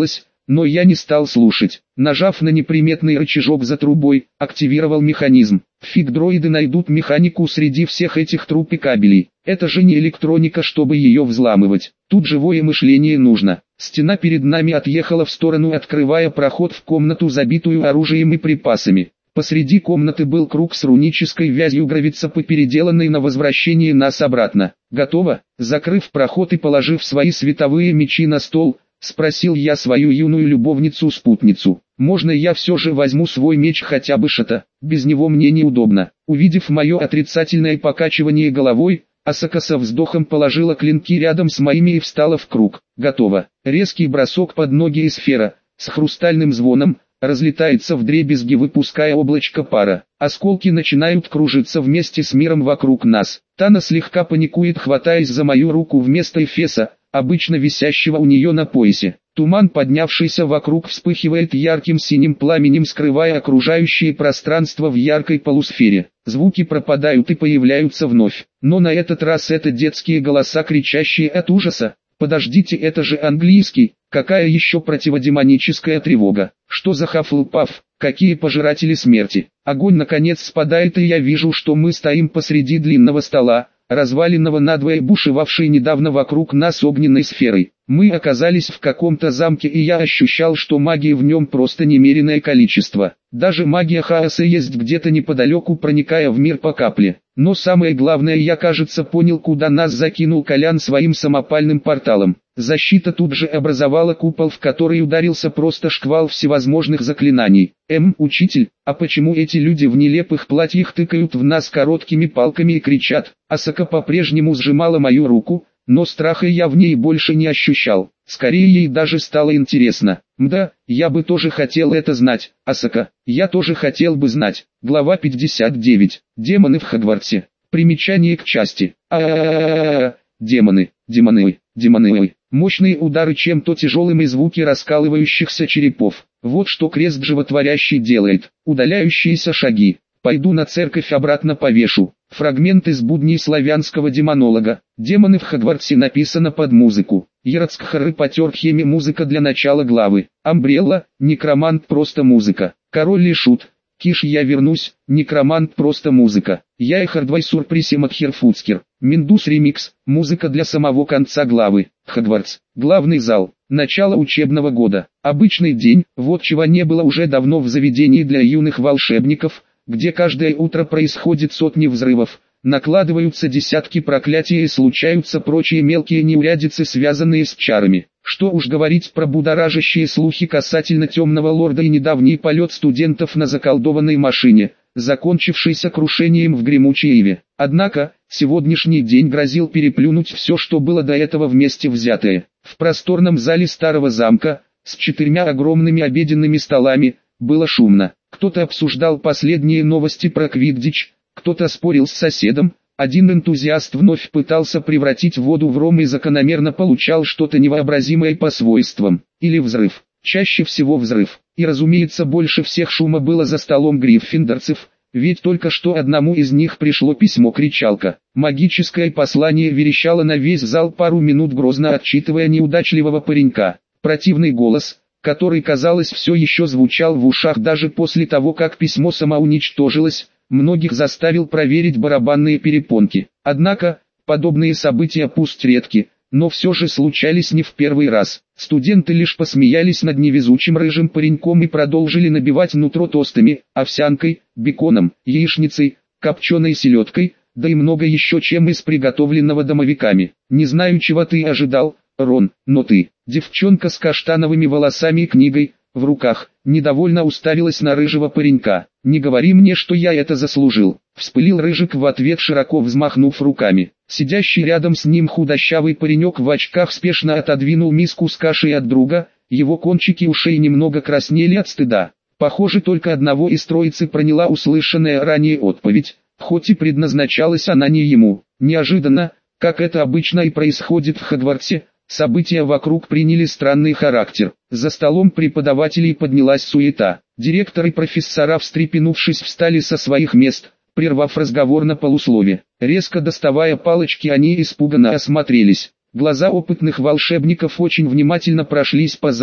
но я не стал слушать. Нажав на неприметный рычажок за трубой, активировал механизм. Фиг дроиды найдут механику среди всех этих труб и кабелей. Это же не электроника, чтобы ее взламывать. Тут живое мышление нужно. Стена перед нами отъехала в сторону, открывая проход в комнату, забитую оружием и припасами. Посреди комнаты был круг с рунической вязью гравицапы, переделанной на возвращение нас обратно. «Готово?» Закрыв проход и положив свои световые мечи на стол, спросил я свою юную любовницу-спутницу. «Можно я все же возьму свой меч, хотя бы что-то? Без него мне неудобно». Увидев мое отрицательное покачивание головой, Асака со вздохом положила клинки рядом с моими и встала в круг. «Готово». Резкий бросок под ноги, и сфера с хрустальным звоном разлетается вдребезги, выпуская облачко пара. Осколки начинают кружиться вместе с миром вокруг нас. Тана слегка паникует, хватаясь за мою руку вместо эфеса, обычно висящего у нее на поясе. Туман, поднявшийся вокруг, вспыхивает ярким синим пламенем, скрывая окружающее пространство в яркой полусфере. Звуки пропадают и появляются вновь. Но на этот раз это детские голоса, кричащие от ужаса. «Подождите, это же английский! Какая еще противодемоническая тревога? Что за Хафлпаф? Какие пожиратели смерти?» Огонь наконец спадает, и я вижу, что мы стоим посреди длинного стола, разваленного надвое, бушевавшей недавно вокруг нас огненной сферой. Мы оказались в каком-то замке, и я ощущал, что магии в нем просто немереное количество. Даже магия хаоса есть где-то неподалеку, проникая в мир по капле. Но самое главное, я, кажется, понял, куда нас закинул Колян своим самопальным порталом. Защита тут же образовала купол, в который ударился просто шквал всевозможных заклинаний. Эм, учитель, а почему эти люди в нелепых платьях тыкают в нас короткими палками и кричат? Асака по-прежнему сжимала мою руку, но страха я в ней больше не ощущал. Скорее, ей даже стало интересно. Мда, я бы тоже хотел это знать. Асака, я тоже хотел бы знать. Глава пятьдесят девять. Демоны в Хогвартсе. Примечание к части. А-а-а-а-а. Демоны, демоны, демоны. Мощные удары чем-то тяжелым и звуки раскалывающихся черепов. Вот что крест животворящий делает. Удаляющиеся шаги. Пойду на церковь, обратно повешу. Фрагмент из будней славянского демонолога. Демоны в Хогвартсе написано под музыку. Ерацкхары потер хеми, музыка для начала главы. Амбрелла, некромант, просто музыка. Король и шут. Киш, я вернусь, некромант, просто музыка. Я и Хардвайсур Присимакхерфуцкер. Миндус ремикс, музыка для самого конца главы. Хогвартс, главный зал. Начало учебного года. Обычный день, вот чего не было уже давно в заведении для юных волшебников, где каждое утро происходит сотни взрывов, накладываются десятки проклятий и случаются прочие мелкие неурядицы, связанные с чарами. Что уж говорить про будоражащие слухи касательно Темного Лорда и недавний полет студентов на заколдованной машине, закончившийся крушением в гремучей иве. Однако, сегодняшний день грозил переплюнуть все, что было до этого вместе взятое. В просторном зале старого замка, с четырьмя огромными обеденными столами, было шумно. Кто-то обсуждал последние новости про Квиддич, кто-то спорил с соседом, один энтузиаст вновь пытался превратить воду в ром и закономерно получал что-то невообразимое по свойствам, или взрыв, чаще всего взрыв. И разумеется, больше всех шума было за столом гриффиндорцев, ведь только что одному из них пришло письмо-кричалка. Магическое послание верещало на весь зал пару минут, грозно отчитывая неудачливого паренька. Противный голос, который, казалось, все еще звучал в ушах даже после того, как письмо самоуничтожилось, многих заставил проверить барабанные перепонки. Однако, подобные события пусть редки, но все же случались не в первый раз. Студенты лишь посмеялись над невезучим рыжим пареньком и продолжили набивать нутро тостами, овсянкой, беконом, яичницей, копченой селедкой, да и много еще чем из приготовленного домовиками. Не знаю, чего ты ожидал, Рон, но ты, девчонка с каштановыми волосами и книгой в руках, недовольно уставилась на рыжего паренька. «Не говори мне, что я это заслужил», — вспылил Рыжик в ответ, широко взмахнув руками. Сидящий рядом с ним худощавый паренек в очках спешно отодвинул миску с кашей от друга, его кончики ушей немного краснели от стыда. Похоже, только одного из троицы проняла услышанная ранее отповедь, хоть и предназначалась она не ему. Неожиданно, как это обычно и происходит в Хогвартсе, события вокруг приняли странный характер. За столом преподавателей поднялась суета. Директор и профессора, встрепенувшись, встали со своих мест, прервав разговор на полуслове. Резко доставая палочки, они испуганно осмотрелись. Глаза опытных волшебников очень внимательно прошлись по залу,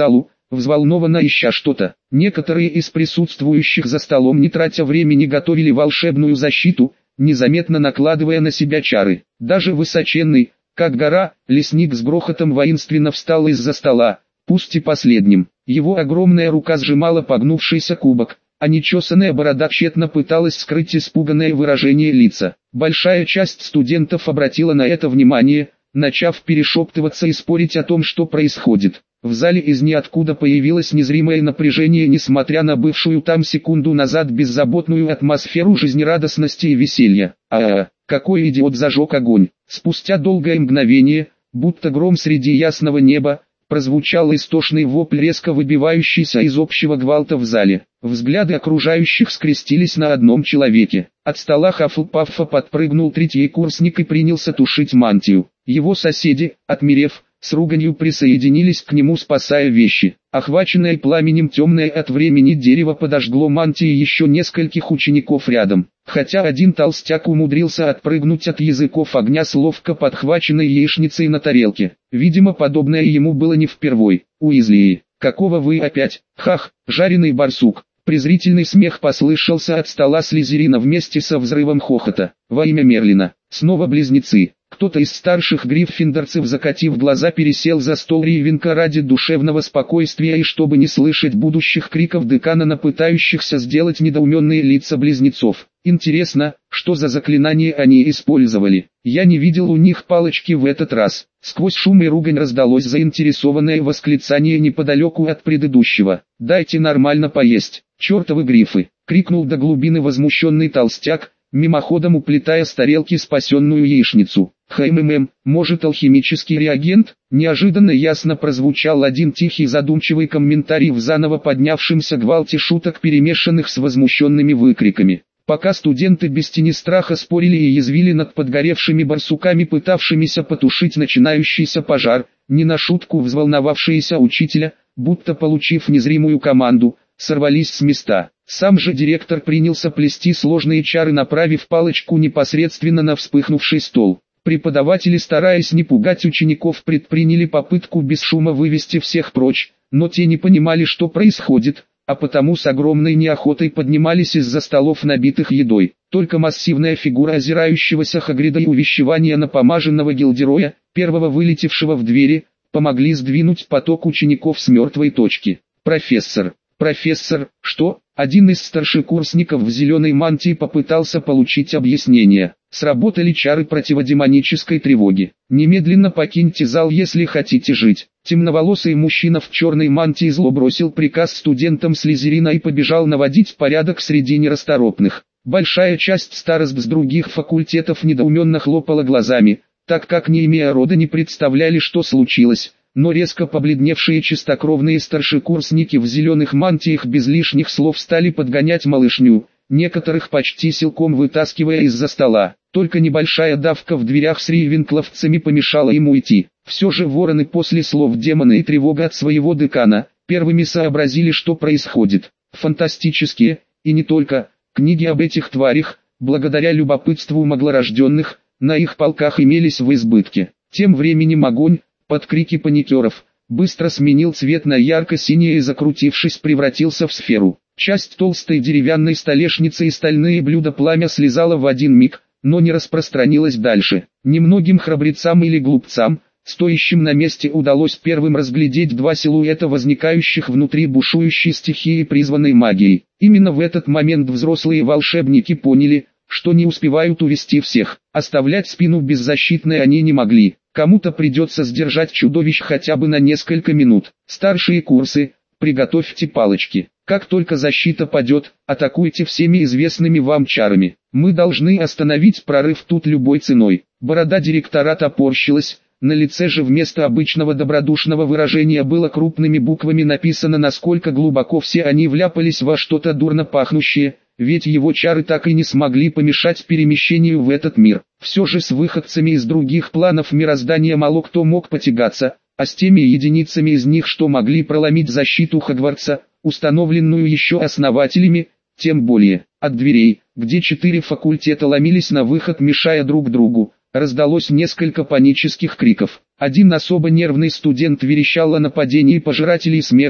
взволнованно ища что-то. Некоторые из присутствующих за столом, не тратя времени, готовили волшебную защиту, незаметно накладывая на себя чары. Даже высоченный, как гора, лесник с грохотом воинственно встал из-за стола, пусть и последним. Его огромная рука сжимала погнувшийся кубок, а нечесанная борода тщетно пыталась скрыть испуганное выражение лица. Большая часть студентов обратила на это внимание, начав перешептываться и спорить о том, что происходит. В зале из ниоткуда появилось незримое напряжение, несмотря на бывшую там секунду назад беззаботную атмосферу жизнерадостности и веселья. А-а, какой идиот зажег огонь! Спустя долгое мгновение, будто гром среди ясного неба, прозвучал истошный вопль, резко выбивающийся из общего гвалта в зале. Взгляды окружающих скрестились на одном человеке. От стола Хаффлпаффа подпрыгнул третий курсник и принялся тушить мантию. Его соседи, отмерев, с руганью присоединились к нему, спасая вещи. Охваченное пламенем темное от времени дерево подожгло мантии еще нескольких учеников рядом. Хотя один толстяк умудрился отпрыгнуть от языков огня с ловко подхваченной яичницей на тарелке. Видимо, подобное ему было не впервой. Уизли, какого вы опять? Хах, жареный барсук. Презрительный смех послышался от стола Слизерина вместе со взрывом хохота. Во имя Мерлина. Снова близнецы. Кто-то из старших гриффиндорцев, закатив глаза, пересел за стол Ривенка ради душевного спокойствия и чтобы не слышать будущих криков декана на пытающихся сделать недоуменные лица близнецов. Интересно, что за заклинание они использовали? Я не видел у них палочки в этот раз. Сквозь шум и ругань раздалось заинтересованное восклицание неподалеку от предыдущего. «Дайте нормально поесть, чертовы грифы!» — крикнул до глубины возмущенный толстяк, мимоходом уплетая с тарелки спасенную яичницу. «Хммм, может, алхимический реагент?» Неожиданно ясно прозвучал один тихий задумчивый комментарий в заново поднявшемся гвалте шуток, перемешанных с возмущенными выкриками. Пока студенты без тени страха спорили и язвили над подгоревшими барсуками, пытавшимися потушить начинающийся пожар, не на шутку взволновавшиеся учителя, будто получив незримую команду, сорвались с места. Сам же директор принялся плести сложные чары, направив палочку непосредственно на вспыхнувший стол. Преподаватели, стараясь не пугать учеников, предприняли попытку без шума вывести всех прочь, но те не понимали, что происходит, а потому с огромной неохотой поднимались из-за столов, набитых едой. Только массивная фигура озирающегося Хагрида и увещевания напомаженного Гилдероя, первого вылетевшего в двери, помогли сдвинуть поток учеников с мертвой точки. «Профессор! Профессор, что?» Один из старшекурсников в зеленой мантии попытался получить объяснение. Сработали чары противодемонической тревоги. «Немедленно покиньте зал, если хотите жить». Темноволосый мужчина в черной мантии зло бросил приказ студентам Слизерина и побежал наводить порядок среди нерасторопных. Большая часть старост с других факультетов недоуменно хлопала глазами, так как, не имея рода, не представляли, что случилось. Но резко побледневшие чистокровные старшекурсники в зеленых мантиях без лишних слов стали подгонять малышню, некоторых почти силком вытаскивая из-за стола. Только небольшая давка в дверях с ривенкловцами помешала им уйти. Все же вороны после слов демона и тревога от своего декана, первыми сообразили, что происходит. Фантастические, и не только, книги об этих тварях, благодаря любопытству маглорожденных, на их полках имелись в избытке. Тем временем огонь, под крики паникеров, быстро сменил цвет на ярко-синий и, закрутившись, превратился в сферу. Часть толстой деревянной столешницы и стальные блюда пламя слезало в один миг, но не распространилось дальше. Немногим храбрецам или глупцам, стоящим на месте, удалось первым разглядеть два силуэта, возникающих внутри бушующей стихии, призванной магией. Именно в этот момент взрослые волшебники поняли, что не успевают увести всех. Оставлять спину беззащитной они не могли. Кому-то придется сдержать чудовищ хотя бы на несколько минут. Старшие курсы, приготовьте палочки. Как только защита падет, атакуйте всеми известными вам чарами. Мы должны остановить прорыв тут любой ценой. Борода директора топорщилась, на лице же вместо обычного добродушного выражения было крупными буквами написано, насколько глубоко все они вляпались во что-то дурно пахнущее, ведь его чары так и не смогли помешать перемещению в этот мир. Все же с выходцами из других планов мироздания мало кто мог потягаться, а с теми единицами из них, что могли проломить защиту Хогвартса, установленную еще основателями, тем более. От дверей, где четыре факультета ломились на выход, мешая друг другу, раздалось несколько панических криков. Один особо нервный студент верещал о нападении пожирателей смерти,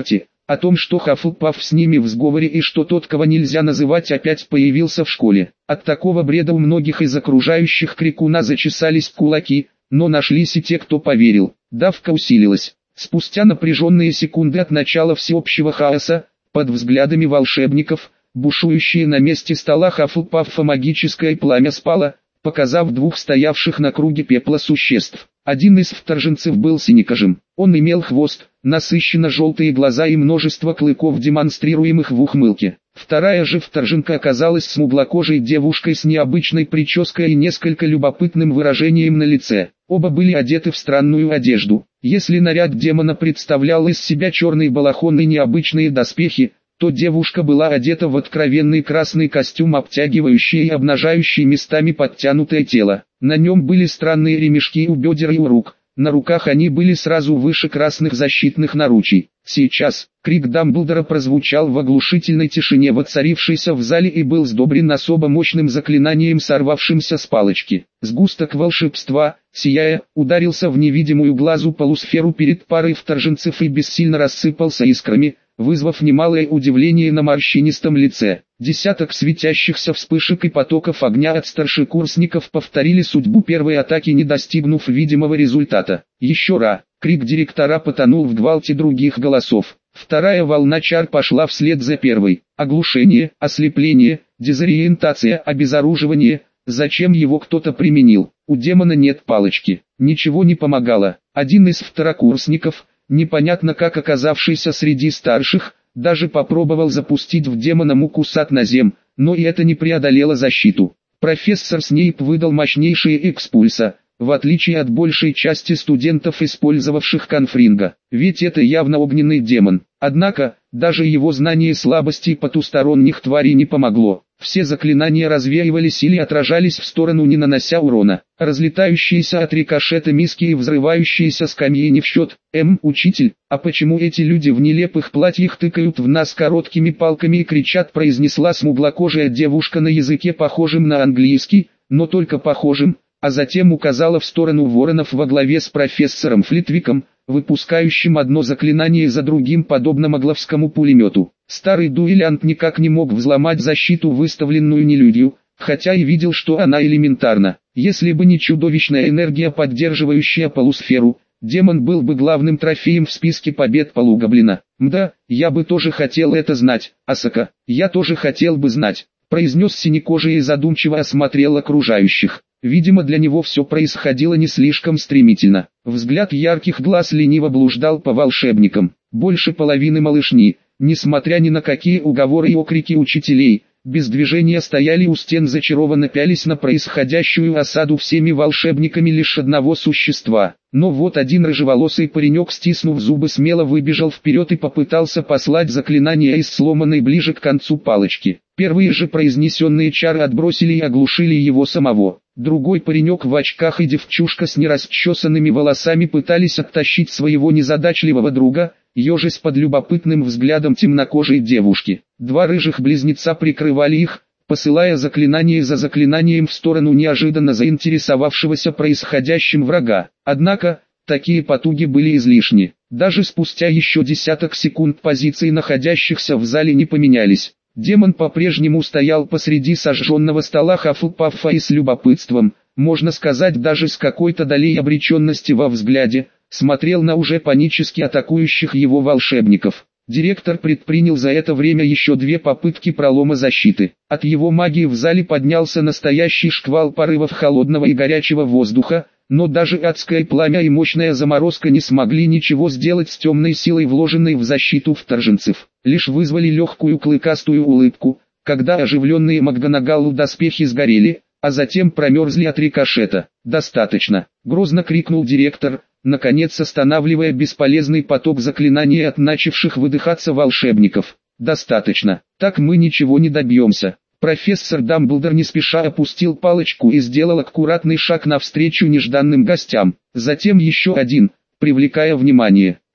о том, что Хаффлпаф с ними в сговоре и что тот, кого нельзя называть, опять появился в школе. От такого бреда у многих из окружающих крикуна зачесались кулаки, но нашлись и те, кто поверил. Давка усилилась. Спустя напряженные секунды от начала всеобщего хаоса, под взглядами волшебников, бушующие на месте стола Хаффлпаффа магическое пламя спало, показав двух стоявших на круге пепла существ. Один из вторженцев был синекожим. Он имел хвост, насыщенно желтые глаза и множество клыков, демонстрируемых в ухмылке. Вторая же вторженка оказалась смуглокожей девушкой с необычной прической и несколько любопытным выражением на лице. Оба были одеты в странную одежду. Если наряд демона представлял из себя черный балахон и необычные доспехи, то девушка была одета в откровенный красный костюм, обтягивающий и обнажающий местами подтянутое тело. На нем были странные ремешки у бедер и у рук. На руках они были сразу выше красных защитных наручей. Сейчас, крик Дамблдора прозвучал в оглушительной тишине, воцарившейся в зале, и был сдобрен особо мощным заклинанием, сорвавшимся с палочки. Сгусток волшебства, сияя, ударился в невидимую глазу полусферу перед парой вторженцев и бессильно рассыпался искрами, вызвав немалое удивление на морщинистом лице. Десяток светящихся вспышек и потоков огня от старшекурсников повторили судьбу первой атаки, не достигнув видимого результата. Еще раз, крик директора потонул в гвалте других голосов. Вторая волна чар пошла вслед за первой. Оглушение, ослепление, дезориентация, обезоруживание. Зачем его кто-то применил? У демона нет палочки. Ничего не помогало. Один из второкурсников, непонятно как оказавшийся среди старших, даже попробовал запустить в демона мукусат на зем, но и это не преодолело защиту. Профессор Снейп выдал мощнейшие экспульса, в отличие от большей части студентов, использовавших конфринга, ведь это явно огненный демон. Однако, даже его знание слабостей потусторонних тварей не помогло. Все заклинания развеивались или отражались в сторону, не нанося урона. Разлетающиеся от рикошета миски и взрывающиеся скамьи не в счет. Эм, учитель, а почему эти люди в нелепых платьях тыкают в нас короткими палками и кричат, произнесла смуглокожая девушка на языке, похожем на английский, но только похожим, а затем указала в сторону воронов во главе с профессором Флитвиком, выпускающим одно заклинание за другим, подобно магловскому пулемету. Старый дуэлянт никак не мог взломать защиту, выставленную нелюдью, хотя и видел, что она элементарна. Если бы не чудовищная энергия, поддерживающая полусферу, демон был бы главным трофеем в списке побед полугоблина. «Мда, я бы тоже хотел это знать, Асака, я тоже хотел бы знать», произнес синекожий и задумчиво осмотрел окружающих. Видимо, для него все происходило не слишком стремительно. Взгляд ярких глаз лениво блуждал по волшебникам. Больше половины малышни, несмотря ни на какие уговоры и окрики учителей, без движения стояли у стен, зачарованно пялись на происходящую осаду всеми волшебниками лишь одного существа. Но вот один рыжеволосый паренек, стиснув зубы, смело выбежал вперед и попытался послать заклинание из сломанной ближе к концу палочки. Первые же произнесенные чары отбросили и оглушили его самого. Другой паренек в очках и девчушка с нерасчесанными волосами пытались оттащить своего незадачливого друга, ежась под любопытным взглядом темнокожей девушки. Два рыжих близнеца прикрывали их, посылая заклинание за заклинанием в сторону неожиданно заинтересовавшегося происходящим врага. Однако, такие потуги были излишни. Даже спустя еще десяток секунд позиции находящихся в зале не поменялись. Демон по-прежнему стоял посреди сожженного стола Хаффлпаффа и с любопытством, можно сказать даже с какой-то долей обреченности во взгляде, смотрел на уже панически атакующих его волшебников. Директор предпринял за это время еще две попытки пролома защиты. От его магии в зале поднялся настоящий шквал порывов холодного и горячего воздуха, но даже адское пламя и мощная заморозка не смогли ничего сделать с темной силой, вложенной в защиту вторженцев. Лишь вызвали легкую клыкастую улыбку, когда оживленные Макганагалу доспехи сгорели, а затем промерзли от рикошета. «Достаточно!» — грозно крикнул директор, наконец останавливая бесполезный поток заклинаний от начавших выдыхаться волшебников. «Достаточно! Так мы ничего не добьемся!» Профессор Дамблдор не спеша опустил палочку и сделал аккуратный шаг навстречу нежданным гостям. Затем еще один, привлекая внимание.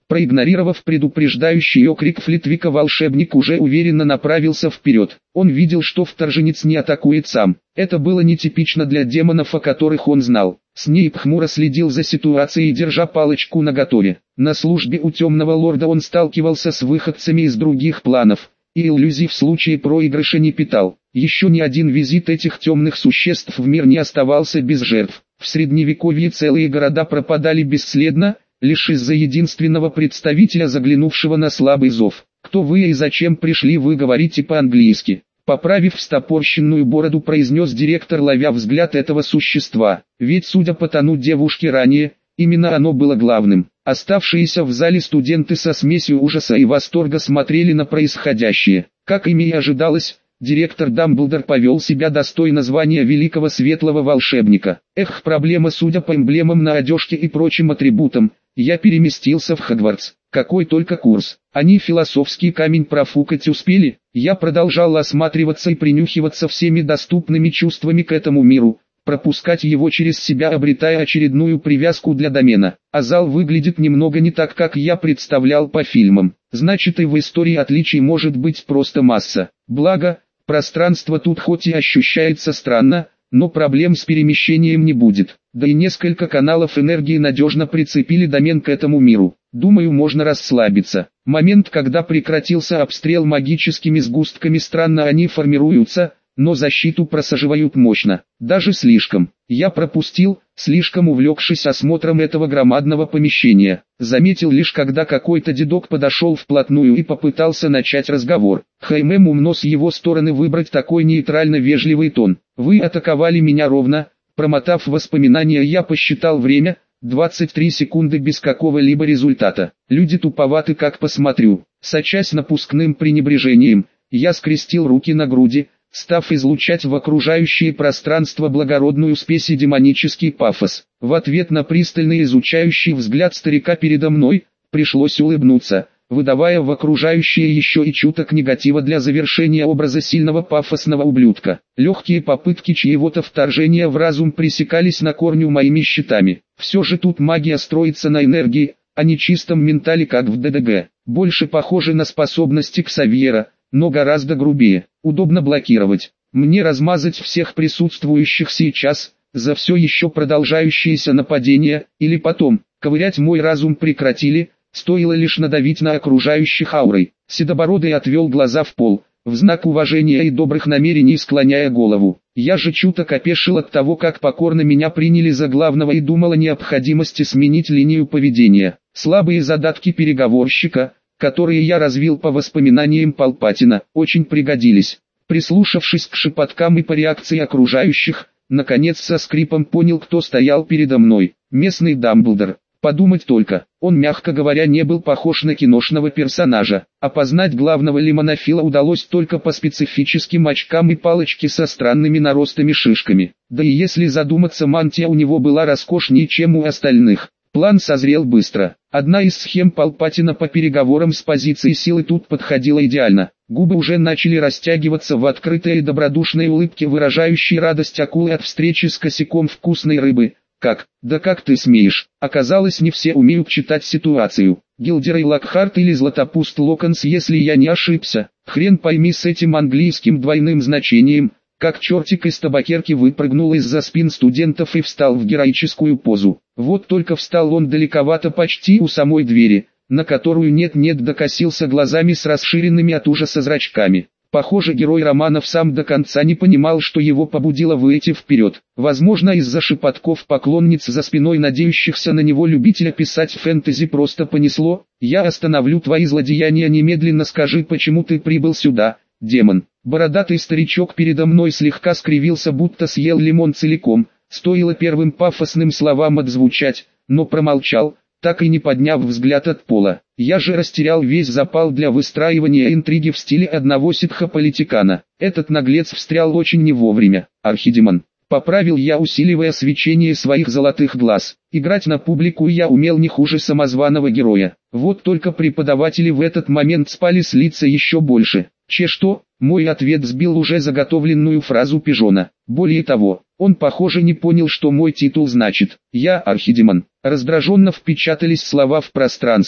Проигнорировав предупреждающий окрик Флитвика, волшебник уже уверенно направился вперед. Он видел, что вторженец не атакует сам. Это было нетипично для демонов, о которых он знал. Снейп хмуро следил за ситуацией, держа палочку наготове. На службе у Темного Лорда он сталкивался с выходцами из других планов, и иллюзий в случае проигрыша не питал. Еще ни один визит этих темных существ в мир не оставался без жертв. В Средневековье целые города пропадали бесследно, лишь из-за единственного представителя, заглянувшего на слабый зов. «Кто вы и зачем пришли, вы говорите по-английски?» Поправив встопорщенную бороду, произнес директор, ловя взгляд этого существа. Ведь, судя по тону девушки ранее, именно оно было главным. Оставшиеся в зале студенты со смесью ужаса и восторга смотрели на происходящее. Как ими и ожидалось, директор Дамблдор повел себя достойно звания великого светлого волшебника. Эх, проблема, судя по эмблемам на одежке и прочим атрибутам. Я переместился в Хогвартс. Какой только курс. Они философский камень профукать успели. Я продолжал осматриваться и принюхиваться всеми доступными чувствами к этому миру, пропускать его через себя, обретая очередную привязку для домена. А зал выглядит немного не так, как я представлял по фильмам. Значит, и в истории отличий может быть просто масса. Благо, пространство тут хоть и ощущается странно, но проблем с перемещением не будет. Да и несколько каналов энергии надежно прицепили домен к этому миру. Думаю, можно расслабиться. Момент, когда прекратился обстрел магическими сгустками, странно они формируются, но защиту просаживают мощно. Даже слишком. Я пропустил, слишком увлекшись осмотром этого громадного помещения. Заметил лишь, когда какой-то дедок подошел вплотную и попытался начать разговор. Хаймем умно с его стороны выбрать такой нейтрально-вежливый тон. «Вы атаковали меня ровно». Промотав воспоминания, я посчитал время. двадцать три секунды без какого-либо результата. Люди туповаты, как посмотрю. Сочась напускным пренебрежением, я скрестил руки на груди, став излучать в окружающее пространство благородную спесь и демонический пафос. В ответ на пристальный изучающий взгляд старика передо мной, пришлось улыбнуться, выдавая в окружающее еще и чуток негатива для завершения образа сильного пафосного ублюдка. Легкие попытки чьего-то вторжения в разум пресекались на корню моими щитами. Все же тут магия строится на энергии, а не чистом ментале, как в ДДГ. Больше похоже на способности Ксавьера, но гораздо грубее. Удобно блокировать. Мне размазать всех присутствующих сейчас, за все еще продолжающееся нападение, или потом, ковырять мой разум прекратили, стоило лишь надавить на окружающих аурой. Седобородый отвел глаза в пол, в знак уважения и добрых намерений склоняя голову. Я же чуток опешил от того, как покорно меня приняли за главного, и думал о необходимости сменить линию поведения. Слабые задатки переговорщика, которые я развил по воспоминаниям Палпатина, очень пригодились. Прислушавшись к шепоткам и по реакции окружающих, наконец со скрипом понял, кто стоял передо мной. Местный Дамблдор. Подумать только, он, мягко говоря, не был похож на киношного персонажа. Опознать главного лимонофила удалось только по специфическим очкам и палочке со странными наростами шишками. Да и если задуматься, мантия у него была роскошнее, чем у остальных. План созрел быстро. Одна из схем Палпатина по переговорам с позиции силы тут подходила идеально. Губы уже начали растягиваться в открытой и добродушной улыбке, выражающей радость акулы от встречи с косяком вкусной рыбы. Как? Да как ты смеешь? Оказалось, не все умеют читать ситуацию. Гилдерей Локхарт или Златопуст Локонс, если я не ошибся. Хрен пойми с этим английским двойным значением. Как чертик из табакерки выпрыгнул из-за спин студентов и встал в героическую позу. Вот только встал он далековато, почти у самой двери, на которую нет-нет докосился глазами с расширенными от ужаса зрачками. Похоже, герой романов сам до конца не понимал, что его побудило выйти вперед. Возможно, из-за шепотков поклонниц за спиной надеющихся на него любителя писать фэнтези просто понесло. «Я остановлю твои злодеяния немедленно, скажи, почему ты прибыл сюда, демон». Бородатый старичок передо мной слегка скривился, будто съел лимон целиком. Стоило первым пафосным словам отзвучать, но промолчал, так и не подняв взгляд от пола. Я же растерял весь запал для выстраивания интриги в стиле одного ситха-политикана. Этот наглец встрял очень не вовремя. Архидемон. Поправил я, усиливая свечение своих золотых глаз. Играть на публику я умел не хуже самозваного героя. Вот только преподаватели в этот момент спали с лица еще больше. Че что? Мой ответ сбил уже заготовленную фразу пижона. Более того, он, похоже, не понял, что мой титул значит. Я Архидемон. Раздраженно впечатались слова в пространство,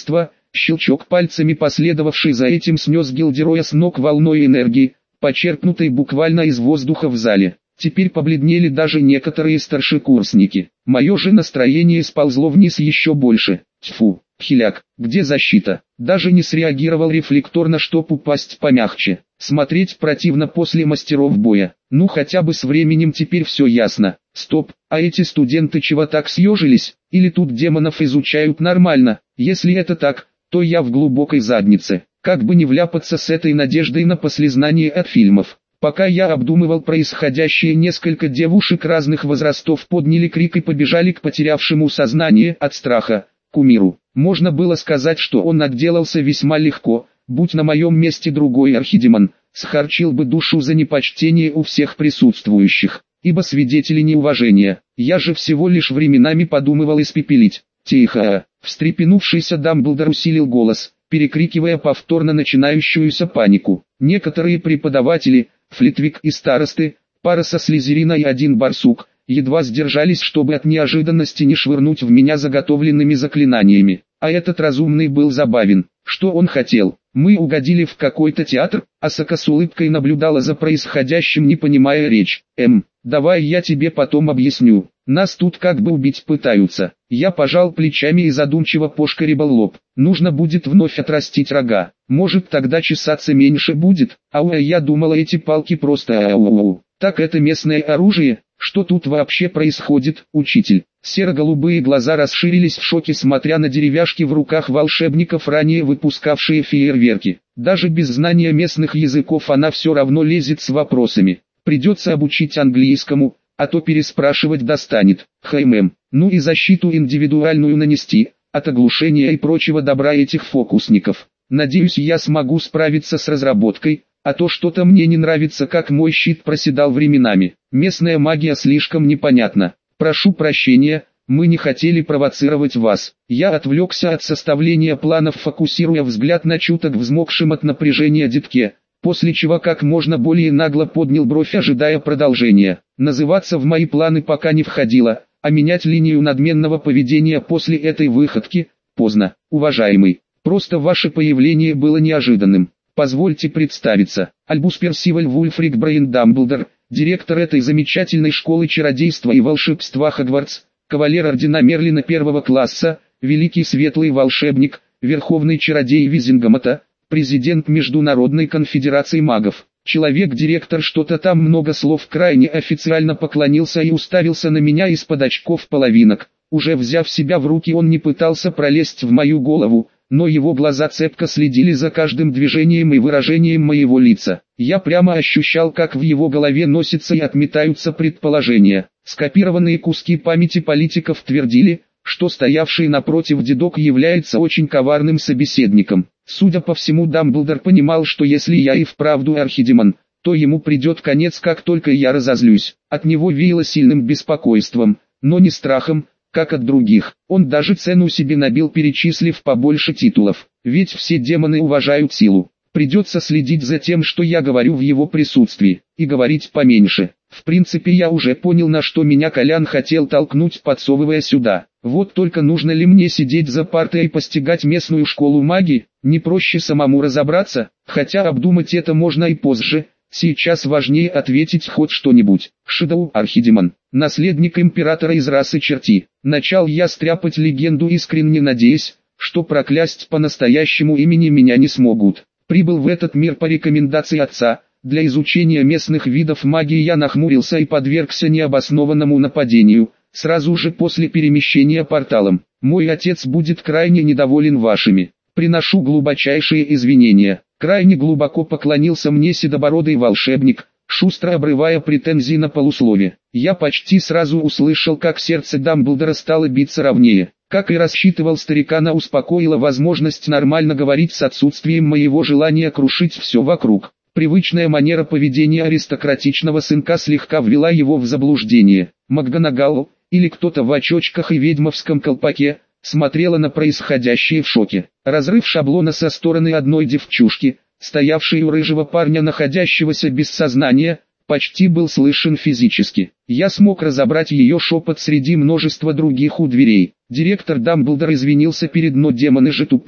Щелчок пальцами, последовавший за этим, снес Гилдероя с ног волной энергии, почерпнутой буквально из воздуха в зале. Теперь побледнели даже некоторые старшекурсники. Мое же настроение сползло вниз еще больше. Тьфу, хиляк, где защита? Даже не среагировал рефлекторно, чтоб упасть помягче. Смотреть противно после мастеров боя. Ну хотя бы с временем теперь все ясно. Стоп, а эти студенты чего так съежились? Или тут демонов изучают нормально? Если это так, то я в глубокой заднице. Как бы не вляпаться с этой надеждой на послезнание от фильмов. Пока я обдумывал происходящее, несколько девушек разных возрастов подняли крик и побежали к потерявшему сознание от страха кумиру. Можно было сказать, что он отделался весьма легко. Будь на моем месте другой архидемон, схарчил бы душу за непочтение у всех присутствующих, ибо свидетели неуважения. Я же всего лишь временами подумывал испепелить. Тихо! Встрепенувшийся Дамблдор усилил голос, перекрикивая повторно начинающуюся панику. Некоторые преподаватели, Флитвик и старосты, пара со Слизерина и один барсук, едва сдержались, чтобы от неожиданности не швырнуть в меня заготовленными заклинаниями. А этот разумный был забавен. Что он хотел? Мы угодили в какой-то театр? Асака с улыбкой наблюдала за происходящим, не понимая речь. Эм, давай я тебе потом объясню. Нас тут как бы убить пытаются. Я пожал плечами и задумчиво пошкаребал лоб. Нужно будет вновь отрастить рога. Может, тогда чесаться меньше будет? Ау, я думала, эти палки просто ау. Так это местное оружие? Что тут вообще происходит, учитель? Серо-голубые глаза расширились в шоке, смотря на деревяшки в руках волшебников, ранее выпускавшие фейерверки. Даже без знания местных языков она все равно лезет с вопросами. Придется обучить английскому, а то переспрашивать достанет. Хэймэм, ну и защиту индивидуальную нанести, от оглушения и прочего добра этих фокусников. Надеюсь, я смогу справиться с разработкой, а то что-то мне не нравится, как мой щит проседал временами. Местная магия слишком непонятна. Прошу прощения, мы не хотели провоцировать вас. Я отвлекся от составления планов, фокусируя взгляд на чуток взмокшем от напряжения детке, после чего как можно более нагло поднял бровь, ожидая продолжения. Называться в мои планы пока не входило, а менять линию надменного поведения после этой выходки поздно. Уважаемый, просто ваше появление было неожиданным. Позвольте представиться, Альбус Персиваль Вульфрик Брейн Дамблдор, директор этой замечательной школы чародейства и волшебства Хогвартс, кавалер ордена Мерлина первого класса, великий светлый волшебник, верховный чародей Визингомота, президент Международной конфедерации магов. Человек-директор что-то там много слов крайне официально поклонился и уставился на меня из-под очков половинок. Уже взяв себя в руки, он не пытался пролезть в мою голову, но его глаза цепко следили за каждым движением и выражением моего лица. Я прямо ощущал, как в его голове носятся и отметаются предположения. Скопированные куски памяти политиков твердили, что стоявший напротив дедок является очень коварным собеседником. Судя по всему, Дамблдор понимал, что если я и вправду архидемон, то ему придет конец, как только я разозлюсь. От него веяло сильным беспокойством, но не страхом, как от других. Он даже цену себе набил, перечислив побольше титулов. Ведь все демоны уважают силу. Придется следить за тем, что я говорю в его присутствии, и говорить поменьше. В принципе, я уже понял, на что меня Колян хотел толкнуть, подсовывая сюда. Вот только нужно ли мне сидеть за партой и постигать местную школу магии? Не проще самому разобраться? Хотя обдумать это можно и позже. Сейчас важнее ответить хоть что-нибудь. Шидоу, архидемон, наследник императора из расы черти. Начал я стряпать легенду, искренне надеясь, что проклясть по-настоящему имени меня не смогут. Прибыл в этот мир по рекомендации отца. Для изучения местных видов магии я нахмурился и подвергся необоснованному нападению, сразу же после перемещения порталом. Мой отец будет крайне недоволен вашими. Приношу глубочайшие извинения. Крайне глубоко поклонился мне седобородый волшебник, шустро обрывая претензии на полуслове. Я почти сразу услышал, как сердце Дамблдора стало биться ровнее. Как и рассчитывал, старикана успокоила возможность нормально говорить с отсутствием моего желания крушить все вокруг. Привычная манера поведения аристократичного сынка слегка ввела его в заблуждение. МакГонагал, или кто-то в очочках и ведьмовском колпаке, смотрела на происходящее в шоке. Разрыв шаблона со стороны одной девчушки, стоявшей у рыжего парня, находящегося без сознания, почти был слышен физически. Я смог разобрать ее шепот среди множества других у дверей. Директор Дамблдор извинился перед «но демоны же тупые»,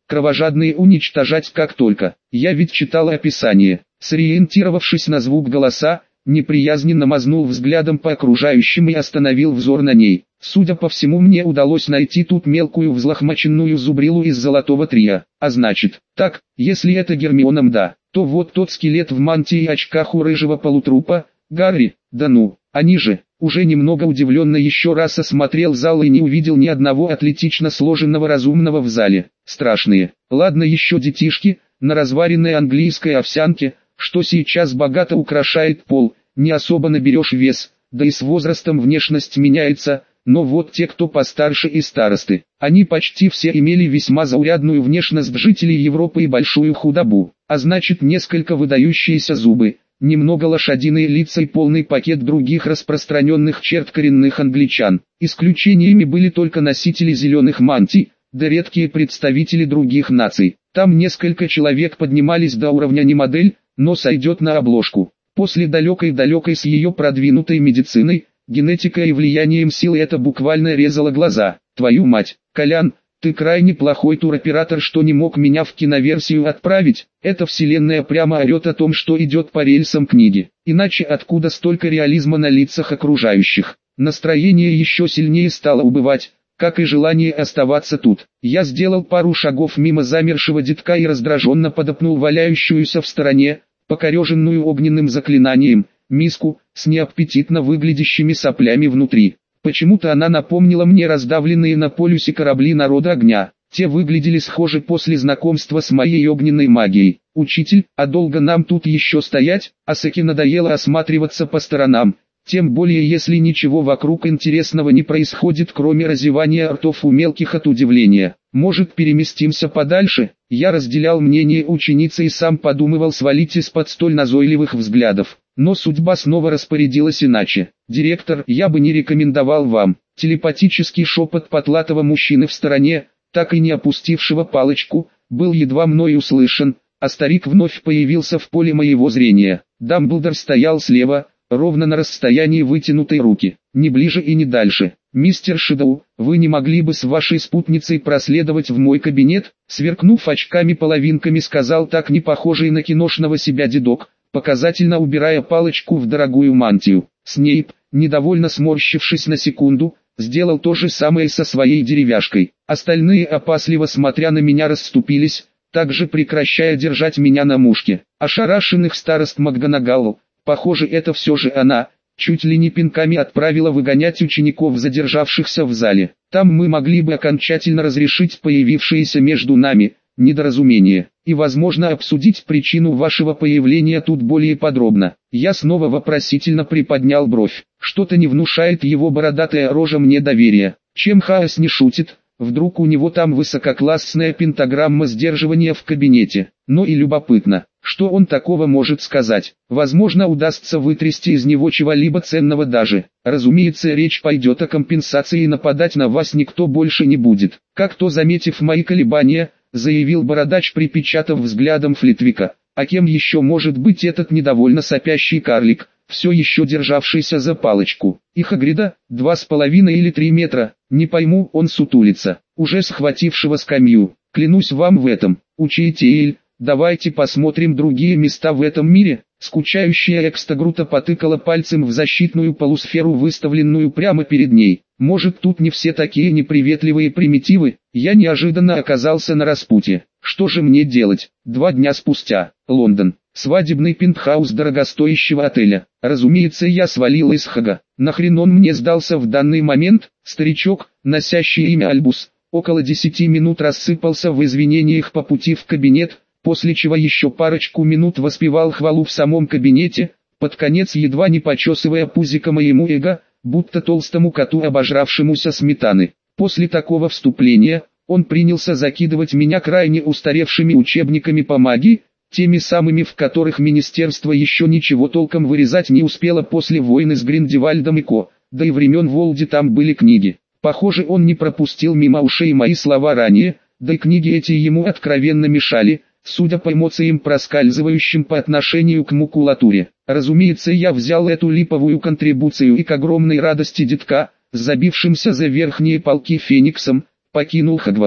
кровожадные уничтожать как только. Я ведь читал описание. Сориентировавшись на звук голоса, неприязненно мазнул взглядом по окружающим и остановил взор на ней. Судя по всему, мне удалось найти тут мелкую взлохмаченную зубрилу из золотого трия. А значит, так, если это Гермионом да, то вот тот скелет в мантии и очках у рыжего полутрупа, Гарри, да ну, они же. Уже немного удивленно еще раз осмотрел зал и не увидел ни одного атлетично сложенного разумного в зале. Страшные. Ладно еще детишки, на разваренной английской овсянке, что сейчас богато украшает пол, не особо наберешь вес, да и с возрастом внешность меняется, но вот те, кто постарше и старосты, они почти все имели весьма заурядную внешность жителей Европы и большую худобу, а значит несколько выдающиеся зубы, немного лошадиные лица и полный пакет других распространенных черт коренных англичан. Исключениями были только носители зеленых мантий, да редкие представители других наций. Там несколько человек поднимались до уровня не модель, но сойдет на обложку. После далекой-далекой с ее продвинутой медициной, генетикой и влиянием силы это буквально резало глаза. Твою мать, Колян, ты крайне плохой туроператор, что не мог меня в киноверсию отправить. Эта вселенная прямо орет о том, что идет по рельсам книги. Иначе откуда столько реализма на лицах окружающих? Настроение еще сильнее стало убывать, как и желание оставаться тут. Я сделал пару шагов мимо замершего детка и раздраженно подопнул валяющуюся в стороне, покореженную огненным заклинанием, миску, с неаппетитно выглядящими соплями внутри. Почему-то она напомнила мне раздавленные на полюсе корабли народа огня. Те выглядели схожи после знакомства с моей огненной магией. «Учитель, а долго нам тут еще стоять?» Асаки надоело осматриваться по сторонам. Тем более если ничего вокруг интересного не происходит, кроме разевания ртов у мелких от удивления. Может, переместимся подальше? Я разделял мнение ученицы и сам подумывал свалить из-под столь назойливых взглядов. Но судьба снова распорядилась иначе. «Директор, я бы не рекомендовал вам». Телепатический шепот потлатого мужчины в стороне, так и не опустившего палочку, был едва мной услышан, а старик вновь появился в поле моего зрения. Дамблдор стоял слева, ровно на расстоянии вытянутой руки, не ближе и не дальше. «Мистер Шэдоу, вы не могли бы с вашей спутницей проследовать в мой кабинет?» Сверкнув очками-половинками, сказал так не похожий на киношного себя дедок, показательно убирая палочку в дорогую мантию. Снейп, недовольно сморщившись на секунду, сделал то же самое со своей деревяшкой. Остальные, опасливо смотря на меня, расступились, также прекращая держать меня на мушке. Ошарашенных старост МакГонагалл, похоже, это все же она, чуть ли не пинками отправила выгонять учеников, задержавшихся в зале. Там мы могли бы окончательно разрешить появившееся между нами недоразумение, и возможно обсудить причину вашего появления тут более подробно. Я снова вопросительно приподнял бровь. Что-то не внушает его бородатая рожа мне доверия. Чем Хаос не шутит, вдруг у него там высококлассная пентаграмма сдерживания в кабинете. Но и любопытно, что он такого может сказать. Возможно, удастся вытрясти из него чего-либо ценного даже. Разумеется, речь пойдет о компенсации, и нападать на вас никто больше не будет. Как-то заметив мои колебания, заявил бородач, припечатав взглядом Флитвика. А кем еще может быть этот недовольно сопящий карлик, все еще державшийся за палочку? И Хагрида, два с половиной или три метра, не пойму, он сутулится, уже схватившего скамью. Клянусь вам в этом, учитель, давайте посмотрим другие места в этом мире. Скучающая Экстагрута потыкала пальцем в защитную полусферу, выставленную прямо перед ней. Может, тут не все такие неприветливые примитивы? Я неожиданно оказался на распутье. Что же мне делать? Два дня спустя. Лондон. Свадебный пентхаус дорогостоящего отеля. Разумеется, я свалил из Хага. Нахрен он мне сдался в данный момент? Старичок, носящий имя Альбус, около десяти минут рассыпался в извинениях по пути в кабинет, после чего еще парочку минут воспевал хвалу в самом кабинете, под конец едва не почесывая пузико моему эго, будто толстому коту, обожравшемуся сметаны. После такого вступления, он принялся закидывать меня крайне устаревшими учебниками по магии, теми самыми, в которых министерство еще ничего толком вырезать не успело после войны с Гриндевальдом и Ко, да и времен Волди там были книги. Похоже, он не пропустил мимо ушей мои слова ранее, да и книги эти ему откровенно мешали, судя по эмоциям, проскальзывающим по отношению к макулатуре. Разумеется, я взял эту липовую контрибуцию и к огромной радости детка, забившимся за верхние полки фениксом, покинул Хогвартс,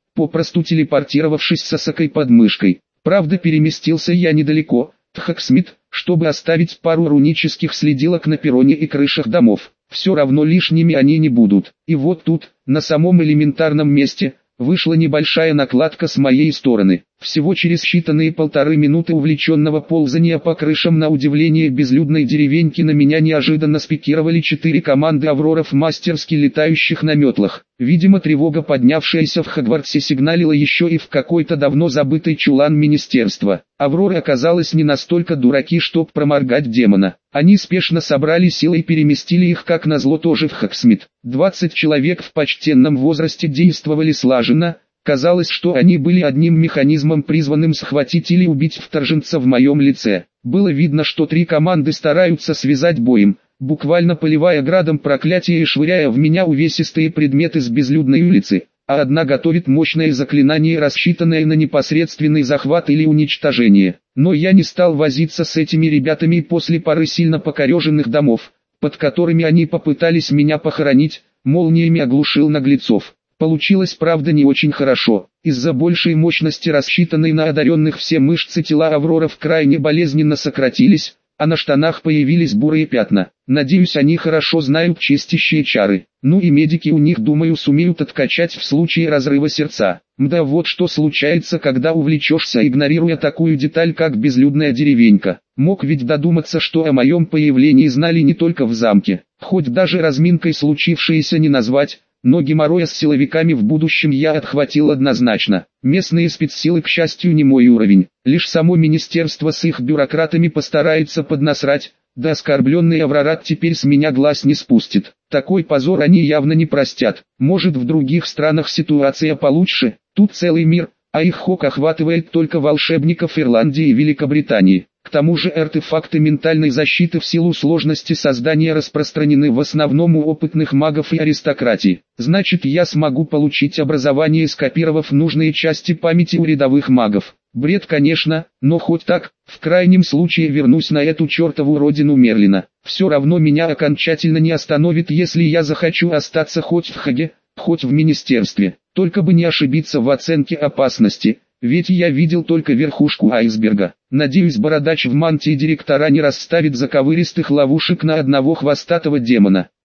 попросту телепортировавшись с Осакой под мышкой. Правда, переместился я недалеко, в Хоксмит, чтобы оставить пару рунических следилок на перроне и крышах домов. Все равно лишними они не будут. И вот тут, на самом элементарном месте, вышла небольшая накладка с моей стороны. Всего через считанные полторы минуты увлеченного ползания по крышам на удивление безлюдной деревеньки на меня неожиданно спикировали четыре команды авроров, мастерски летающих на метлах. Видимо, тревога, поднявшаяся в Хогвартсе, сигналила еще и в какой-то давно забытый чулан министерства. Авроры оказалось не настолько дураки, чтоб проморгать демона. Они спешно собрали силы и переместили их как назло тоже в Хоксмит. Двадцать человек в почтенном возрасте действовали слаженно. Казалось, что они были одним механизмом, призванным схватить или убить вторженца в моем лице. Было видно, что три команды стараются связать боем, буквально поливая градом проклятия и швыряя в меня увесистые предметы с безлюдной улицы, а одна готовит мощное заклинание, рассчитанное на непосредственный захват или уничтожение. Но я не стал возиться с этими ребятами, и после пары сильно покореженных домов, под которыми они попытались меня похоронить, молниями оглушил наглецов. Получилось, правда, не очень хорошо. Из-за большей мощности, рассчитанной на одаренных, все мышцы тела авроров крайне болезненно сократились, а на штанах появились бурые пятна. Надеюсь, они хорошо знают чистящие чары. Ну и медики у них, думаю, сумеют откачать в случае разрыва сердца. Мда, вот что случается, когда увлечешься, игнорируя такую деталь, как безлюдная деревенька. Мог ведь додуматься, что о моем появлении знали не только в замке. Хоть даже разминкой случившееся не назвать, но геморроя с силовиками в будущем я отхватил однозначно. Местные спецсилы, к счастью, не мой уровень. Лишь само министерство с их бюрократами постарается поднасрать, да оскорбленный Аврорат теперь с меня глаз не спустит. Такой позор они явно не простят. Может, в других странах ситуация получше, тут целый мир, а их хок охватывает только волшебников Ирландии и Великобритании. К тому же артефакты ментальной защиты в силу сложности создания распространены в основном у опытных магов и аристократии. Значит, я смогу получить образование, скопировав нужные части памяти у рядовых магов. Бред, конечно, но хоть так, в крайнем случае вернусь на эту чертову родину Мерлина. Все равно меня окончательно не остановит, если я захочу остаться хоть в Хаге, хоть в министерстве. Только бы не ошибиться в оценке опасности. Ведь я видел только верхушку айсберга. Надеюсь, бородач в мантии директора не расставит заковыристых ловушек на одного хвостатого демона.